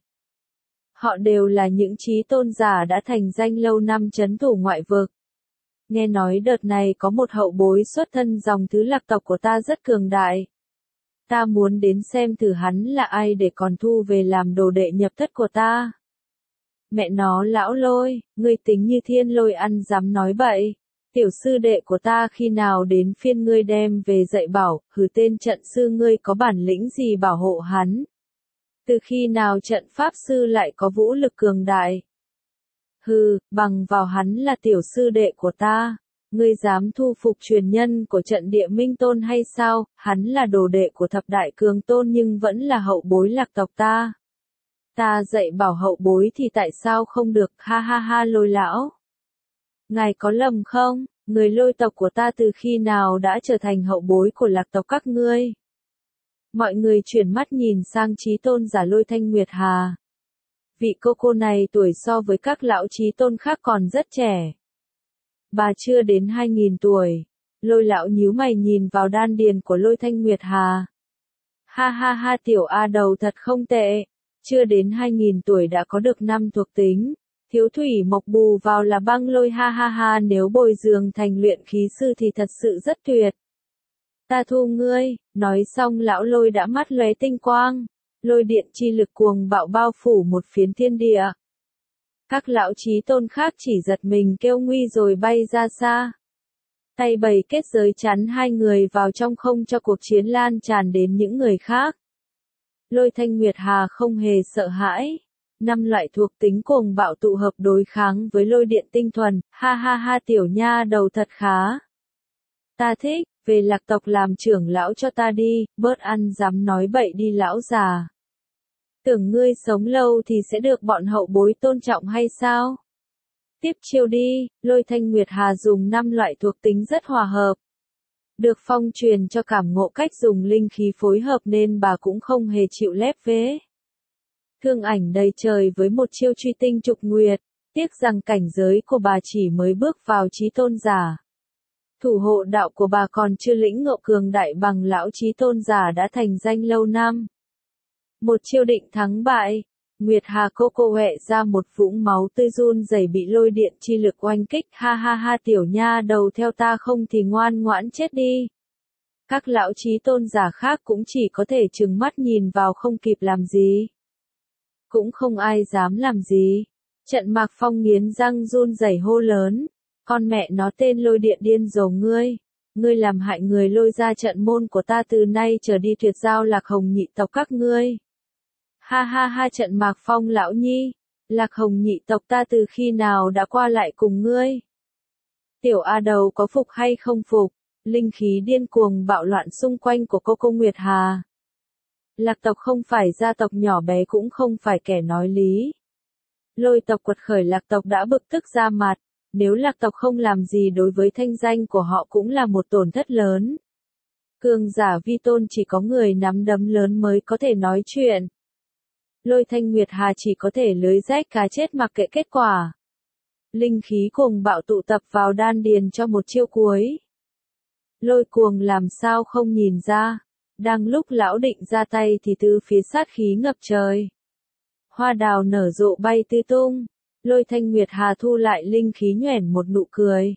A: Họ đều là những chí tôn giả đã thành danh lâu năm trấn thủ ngoại vực. Nghe nói đợt này có một hậu bối xuất thân dòng thứ Lạc tộc của ta rất cường đại. Ta muốn đến xem thử hắn là ai để còn thu về làm đồ đệ nhập thất của ta. Mẹ nó lão Lôi, ngươi tính như thiên lôi ăn dám nói bậy. Tiểu sư đệ của ta khi nào đến phiên ngươi đem về dạy bảo, hừ tên trận sư ngươi có bản lĩnh gì bảo hộ hắn. Từ khi nào trận pháp sư lại có vũ lực cường đại. Hừ, bằng vào hắn là tiểu sư đệ của ta. Ngươi dám thu phục truyền nhân của trận địa minh tôn hay sao, hắn là đồ đệ của thập đại cường tôn nhưng vẫn là hậu bối Lạc tộc ta. Ta dạy bảo hậu bối thì tại sao không được, ha ha ha Lôi lão. Ngài có lầm không, người Lôi tộc của ta từ khi nào đã trở thành hậu bối của Lạc tộc các ngươi. Mọi người chuyển mắt nhìn sang chí tôn giả Lôi Thanh Nguyệt Hà. Vị cô này tuổi so với các lão chí tôn khác còn rất trẻ. Bà chưa đến 2.000 tuổi. Lôi lão nhíu mày nhìn vào đan điền của Lôi Thanh Nguyệt Hà. Ha ha ha tiểu A đầu thật không tệ. Chưa đến 2.000 tuổi đã có được 5 thuộc tính. Thiếu thủy mộc bù vào là băng lôi ha ha ha nếu bồi dưỡng thành luyện khí sư thì thật sự rất tuyệt. Ta thu ngươi, nói xong lão Lôi đã mắt lóe tinh quang. Lôi điện chi lực cuồng bạo bao phủ một phiến thiên địa. Các lão chí tôn khác chỉ giật mình kêu nguy rồi bay ra xa. Tay bày kết giới chắn 2 người vào trong không cho cuộc chiến lan tràn đến những người khác. Lôi Thanh Nguyệt Hà không hề sợ hãi. 5 loại thuộc tính cuồng bạo tụ hợp đối kháng với lôi điện tinh thuần, ha ha ha tiểu nha đầu thật khá. Ta thích, về Lạc tộc làm trưởng lão cho ta đi, bớt ăn dám nói bậy đi lão già. Tưởng ngươi sống lâu thì sẽ được bọn hậu bối tôn trọng hay sao? Tiếp chiêu đi, Lôi Thanh Nguyệt Hà dùng 5 loại thuộc tính rất hòa hợp. Được Phong truyền cho cảm ngộ cách dùng linh khí phối hợp nên bà cũng không hề chịu lép vế. Thương ảnh đầy trời với một chiêu truy tinh trục nguyệt, tiếc rằng cảnh giới của bà chỉ mới bước vào chí tôn giả. Thủ hộ đạo của bà còn chưa lĩnh ngộ cường đại bằng lão chí tôn giả đã thành danh lâu năm. Một chiêu định thắng bại, Nguyệt Hà cô hẹ ra một vũng máu tươi run rẩy bị lôi điện chi lực oanh kích, ha ha ha tiểu nha đầu theo ta không thì ngoan ngoãn chết đi. Các lão chí tôn giả khác cũng chỉ có thể trừng mắt nhìn vào không kịp làm gì. Cũng không ai dám làm gì. Trận Mạc Phong nghiến răng run rẩy hô lớn, con mẹ nó tên lôi điện điên rồ ngươi. Ngươi làm hại người lôi ra trận môn của ta từ nay trở đi tuyệt giao Lạc Hồng nhị tộc các ngươi. Ha ha ha trận Mạc Phong lão nhi, Lạc Hồng nhị tộc ta từ khi nào đã qua lại cùng ngươi. Tiểu A đầu có phục hay không phục, linh khí điên cuồng bạo loạn xung quanh của cô Nguyệt Hà. Lạc tộc không phải gia tộc nhỏ bé cũng không phải kẻ nói lý. Lôi tộc quật khởi Lạc tộc đã bực tức ra mặt, nếu Lạc tộc không làm gì đối với thanh danh của họ cũng là một tổn thất lớn. Cường giả vi tôn chỉ có người nắm đấm lớn mới có thể nói chuyện. Lôi Thanh Nguyệt Hà chỉ có thể lưới rách cá chết mặc kệ kết quả. Linh khí cuồng bạo tụ tập vào đan điền cho một chiêu cuối. Lôi cuồng làm sao không nhìn ra, đang lúc lão định ra tay thì từ phía sát khí ngập trời. Hoa đào nở rộ bay tứ tung, Lôi Thanh Nguyệt Hà thu lại linh khí nhoẻn một nụ cười.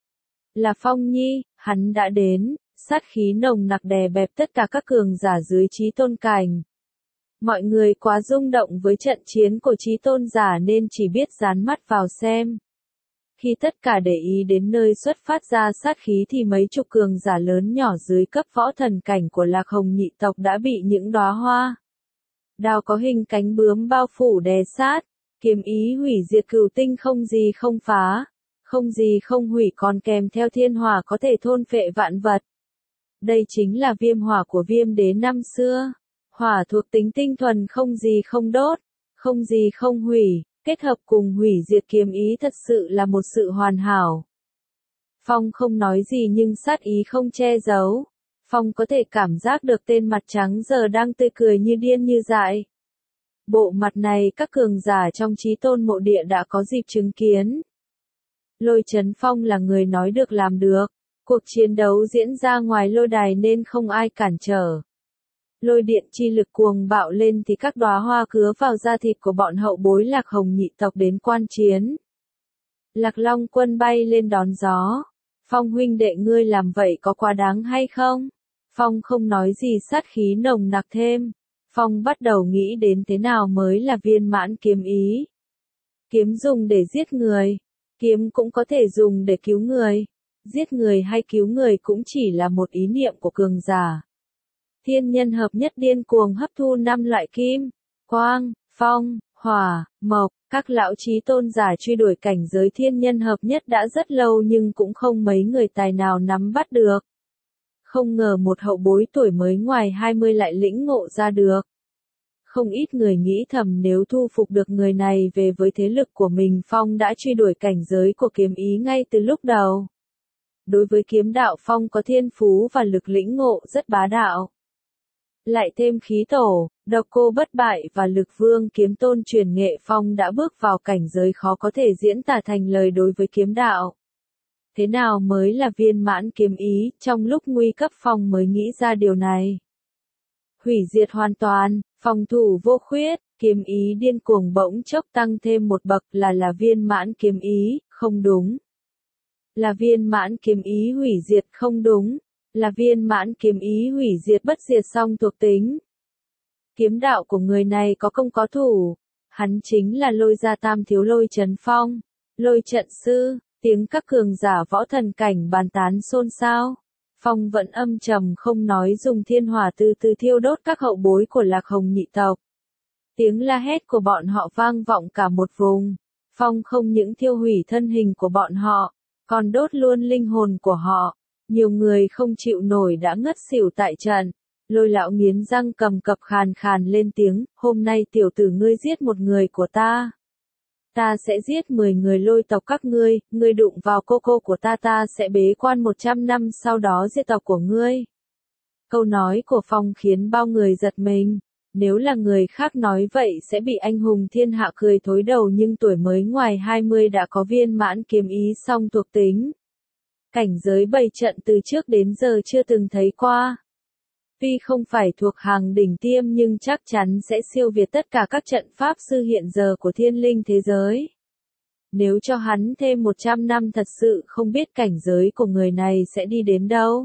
A: Là Phong Nhi, hắn đã đến, sát khí nồng nặc đè bẹp tất cả các cường giả dưới chí tôn cảnh. Mọi người quá rung động với trận chiến của chí tôn giả nên chỉ biết dán mắt vào xem. Khi tất cả để ý đến nơi xuất phát ra sát khí thì mấy chục cường giả lớn nhỏ dưới cấp võ thần cảnh của Lạc Hồng nhị tộc đã bị những đóa hoa đào có hình cánh bướm bao phủ đè sát, kiếm ý hủy diệt cửu tinh không gì không phá, không gì không hủy còn kèm theo thiên hỏa có thể thôn phệ vạn vật. Đây chính là viêm hỏa của Viêm Đế năm xưa. Hỏa thuộc tính tinh thuần không gì không đốt, không gì không hủy, kết hợp cùng hủy diệt kiếm ý thật sự là một sự hoàn hảo. Phong không nói gì nhưng sát ý không che giấu. Phong có thể cảm giác được tên mặt trắng giờ đang tươi cười như điên như dại. Bộ mặt này các cường giả trong chí tôn mộ địa đã có dịp chứng kiến. Lôi Chấn Phong là người nói được làm được. Cuộc chiến đấu diễn ra ngoài lôi đài nên không ai cản trở. Lôi điện chi lực cuồng bạo lên thì các đóa hoa cứa vào da thịt của bọn hậu bối Lạc Hồng nhị tộc đến quan chiến. Lạc Long Quân bay lên đón gió. Phong huynh đệ ngươi làm vậy có quá đáng hay không? Phong không nói gì sát khí nồng nặc thêm. Phong bắt đầu nghĩ đến thế nào mới là viên mãn kiếm ý. Kiếm dùng để giết người. Kiếm cũng có thể dùng để cứu người. Giết người hay cứu người cũng chỉ là một ý niệm của cường giả. Thiên nhân hợp nhất điên cuồng hấp thu 5 loại kim, quang, phong, hỏa, mộc, các lão chí tôn giả truy đuổi cảnh giới thiên nhân hợp nhất đã rất lâu nhưng cũng không mấy người tài nào nắm bắt được. Không ngờ một hậu bối tuổi mới ngoài 20 lại lĩnh ngộ ra được. Không ít người nghĩ thầm nếu thu phục được người này về với thế lực của mình Phong đã truy đuổi cảnh giới của kiếm ý ngay từ lúc đầu. Đối với kiếm đạo Phong có thiên phú và lực lĩnh ngộ rất bá đạo. Lại thêm khí tổ, độc cô bất bại và lực vương kiếm tôn truyền nghệ Phong đã bước vào cảnh giới khó có thể diễn tả thành lời đối với kiếm đạo. Thế nào mới là viên mãn kiếm ý, trong lúc nguy cấp Phong mới nghĩ ra điều này. Hủy diệt hoàn toàn, phòng thủ vô khuyết, kiếm ý điên cuồng bỗng chốc tăng thêm một bậc là viên mãn kiếm ý, không đúng. Là viên mãn kiếm ý hủy diệt không đúng. Là viên mãn kiếm ý hủy diệt bất diệt song thuộc tính. Kiếm đạo của người này có công có thủ. Hắn chính là Lôi gia tam thiếu Lôi Chấn Phong. Lôi trận sư, tiếng các cường giả võ thần cảnh bàn tán xôn xao. Phong vẫn âm trầm không nói dùng thiên hỏa từ từ thiêu đốt các hậu bối của Lạc Hồng nhị tộc. Tiếng la hét của bọn họ vang vọng cả một vùng. Phong không những thiêu hủy thân hình của bọn họ, còn đốt luôn linh hồn của họ. Nhiều người không chịu nổi đã ngất xỉu tại trận. Lôi lão nghiến răng cầm cập khàn khàn lên tiếng, hôm nay tiểu tử ngươi giết một người của ta. Ta sẽ giết 10 người Lôi tộc các ngươi đụng vào cô của ta sẽ bế quan 100 năm sau đó diệt tộc của ngươi. Câu nói của Phong khiến bao người giật mình. Nếu là người khác nói vậy sẽ bị anh hùng thiên hạ cười thối đầu, nhưng tuổi mới ngoài 20 đã có viên mãn kiếm ý song thuộc tính. Cảnh giới bày trận từ trước đến giờ chưa từng thấy qua. Tuy không phải thuộc hàng đỉnh tiêm nhưng chắc chắn sẽ siêu việt tất cả các trận pháp sư hiện giờ của thiên linh thế giới. Nếu cho hắn thêm 100 năm thật sự không biết cảnh giới của người này sẽ đi đến đâu.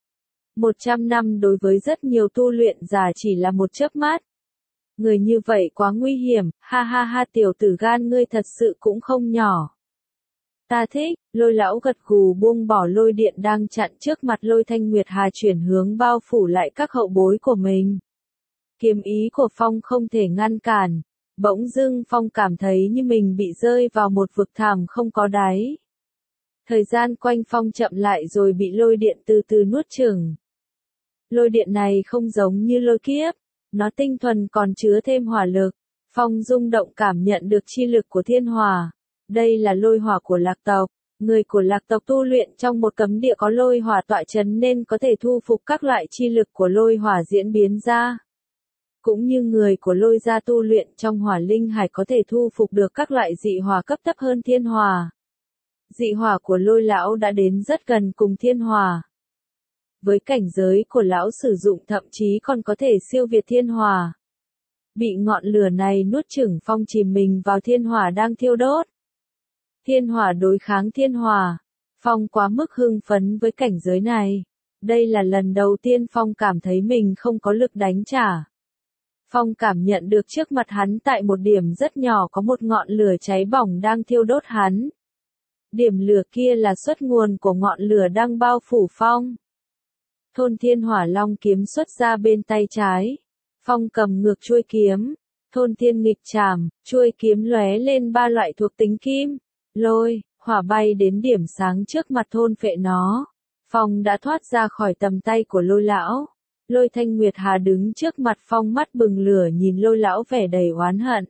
A: 100 năm đối với rất nhiều tu luyện giả chỉ là một chớp mắt. Người như vậy quá nguy hiểm, ha ha ha, tiểu tử gan ngươi thật sự cũng không nhỏ. Ta thích. Lôi lão gật gù buông bỏ lôi điện đang chặn trước mặt Lôi Thanh Nguyệt Hà, chuyển hướng bao phủ lại các hậu bối của mình. Kiếm ý của Phong không thể ngăn cản. Bỗng dưng Phong cảm thấy như mình bị rơi vào một vực thẳm không có đáy. Thời gian quanh Phong chậm lại rồi bị lôi điện từ từ nuốt chửng. Lôi điện này không giống như lôi kiếp, nó tinh thuần còn chứa thêm hỏa lực. Phong rung động cảm nhận được chi lực của thiên hỏa. Đây là lôi hỏa của Lạc tộc. Người của Lạc tộc tu luyện trong một cấm địa có lôi hỏa tọa chấn nên có thể thu phục các loại chi lực của lôi hỏa diễn biến ra. Cũng như người của lôi gia tu luyện trong hỏa linh hải có thể thu phục được các loại dị hỏa cấp thấp hơn thiên hỏa. Dị hỏa của lôi lão đã đến rất gần cùng thiên hỏa. Với cảnh giới của lão sử dụng thậm chí còn có thể siêu việt thiên hỏa. Bị ngọn lửa này nuốt chửng, Phong chìm mình vào thiên hỏa đang thiêu đốt. Thiên hỏa đối kháng thiên hỏa. Phong quá mức hưng phấn với cảnh giới này. Đây là lần đầu tiên Phong cảm thấy mình không có lực đánh trả. Phong cảm nhận được trước mặt hắn tại một điểm rất nhỏ có một ngọn lửa cháy bỏng đang thiêu đốt hắn. Điểm lửa kia là xuất nguồn của ngọn lửa đang bao phủ Phong. Thôn thiên hỏa long kiếm xuất ra bên tay trái. Phong cầm ngược chuôi kiếm. Thôn thiên nghịch trảm, chuôi kiếm lóe lên 3 loại thuộc tính kim, lôi, hỏa bay đến điểm sáng trước mặt thôn phệ nó. Phong đã thoát ra khỏi tầm tay của lôi lão. Lôi Thanh Nguyệt Hà đứng trước mặt Phong, mắt bừng lửa nhìn lôi lão vẻ đầy oán hận.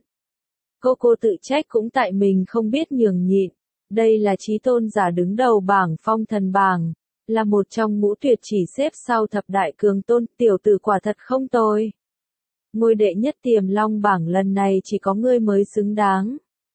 A: Cô tự trách cũng tại mình không biết nhường nhịn. Đây là chí tôn giả đứng đầu bảng phong thần bảng. Là một trong ngũ tuyệt chỉ xếp sau thập đại cường tôn, tiểu tử quả thật không tồi. Ngôi đệ nhất Tiềm Long bảng lần này chỉ có ngươi mới xứng đáng.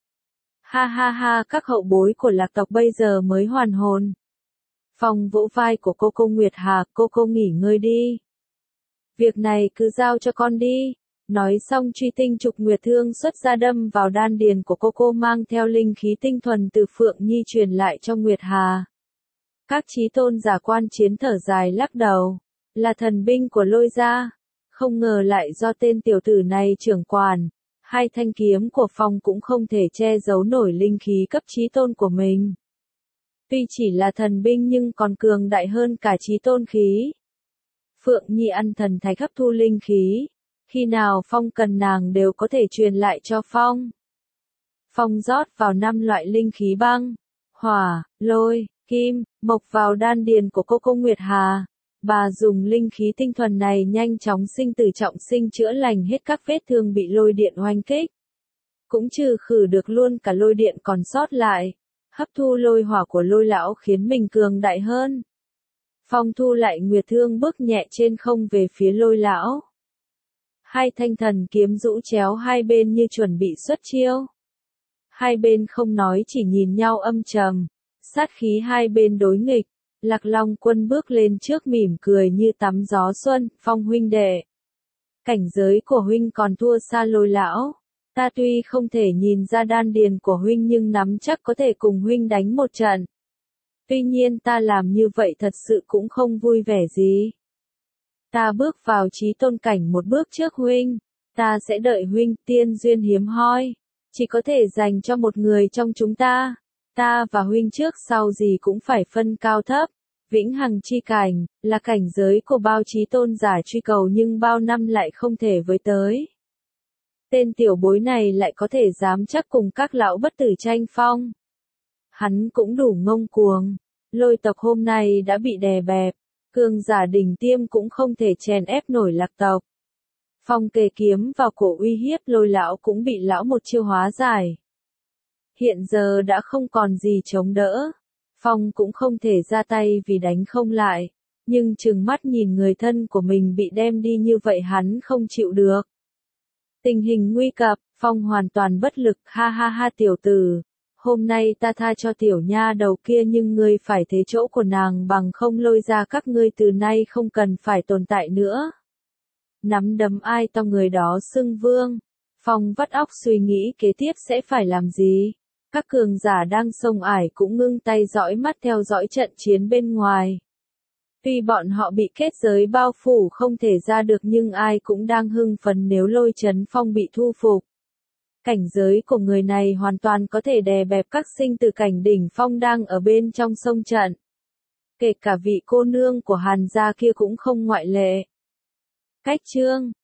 A: Ha ha ha, các hậu bối của Lạc tộc bây giờ mới hoàn hồn. Phong vỗ vai của cô Nguyệt Hà, cô nghỉ ngơi đi. Việc này cứ giao cho con đi. Nói xong truy tinh trục nguyệt thương xuất ra đâm vào đan điền của cô mang theo linh khí tinh thuần từ Phượng Nhi truyền lại cho Nguyệt Hà. Các chí tôn giả quan chiến thở dài lắc đầu. Là thần binh của lôi gia. Không ngờ lại do tên tiểu tử này trưởng quản. Hai thanh kiếm của Phong cũng không thể che giấu nổi linh khí cấp chí tôn của mình. Tuy chỉ là thần binh nhưng còn cường đại hơn cả chí tôn khí. Phượng Nhi ăn thần thạch hấp thu linh khí. Khi nào Phong cần nàng đều có thể truyền lại cho Phong. Phong rót vào 5 loại linh khí băng, hỏa, lôi, kim, mộc vào đan điền của cô Nguyệt Hà. Bà dùng linh khí tinh thuần này nhanh chóng sinh tử trọng sinh, chữa lành hết các vết thương bị lôi điện oanh kích. Cũng trừ khử được luôn cả lôi điện còn sót lại. Hấp thu lôi hỏa của lôi lão khiến mình cường đại hơn. Phong thu lại nguyệt thương bước nhẹ trên không về phía lôi lão. Hai thanh thần kiếm rũ chéo hai bên như chuẩn bị xuất chiêu. Hai bên không nói chỉ nhìn nhau âm trầm. Sát khí hai bên đối nghịch. Lạc Long Quân bước lên trước mỉm cười như tắm gió xuân. Phong huynh đệ, cảnh giới của huynh còn thua xa lôi lão. Ta tuy không thể nhìn ra đan điền của huynh nhưng nắm chắc có thể cùng huynh đánh một trận. Tuy nhiên ta làm như vậy thật sự cũng không vui vẻ gì. Ta bước vào chí tôn cảnh một bước trước huynh. Ta sẽ đợi huynh, tiên duyên hiếm hoi. Chỉ có thể dành cho một người trong chúng ta. Ta và huynh trước sau gì cũng phải phân cao thấp. Vĩnh hằng chi cảnh, là cảnh giới của bao chí tôn giả truy cầu nhưng bao năm lại không thể với tới. Tên tiểu bối này lại có thể dám chắc cùng các lão bất tử tranh phong. Hắn cũng đủ ngông cuồng. Lôi tộc hôm nay đã bị đè bẹp. Cường giả đỉnh tiêm cũng không thể chèn ép nổi Lạc tộc. Phong kề kiếm vào cổ uy hiếp Lôi lão cũng bị lão một chiêu hóa giải. Hiện giờ đã không còn gì chống đỡ. Phong cũng không thể ra tay vì đánh không lại. Nhưng trừng mắt nhìn người thân của mình bị đem đi như vậy hắn không chịu được. Tình hình nguy cấp, Phong hoàn toàn bất lực, ha ha ha tiểu tử. Hôm nay ta tha cho tiểu nha đầu kia nhưng ngươi phải thế chỗ của nàng bằng không lôi ra các ngươi từ nay không cần phải tồn tại nữa. Nắm đấm ai to người đó xưng vương. Phong vắt óc suy nghĩ kế tiếp sẽ phải làm gì. Các cường giả đang xông ải cũng ngưng tay dõi mắt theo dõi trận chiến bên ngoài. Tuy bọn họ bị kết giới bao phủ không thể ra được nhưng ai cũng đang hưng phấn nếu Lôi Chấn Phong bị thu phục. Cảnh giới của người này hoàn toàn có thể đè bẹp các sinh tử cảnh đỉnh phong đang ở bên trong sông trận. Kể cả vị cô nương của Hàn gia kia cũng không ngoại lệ. Cách chương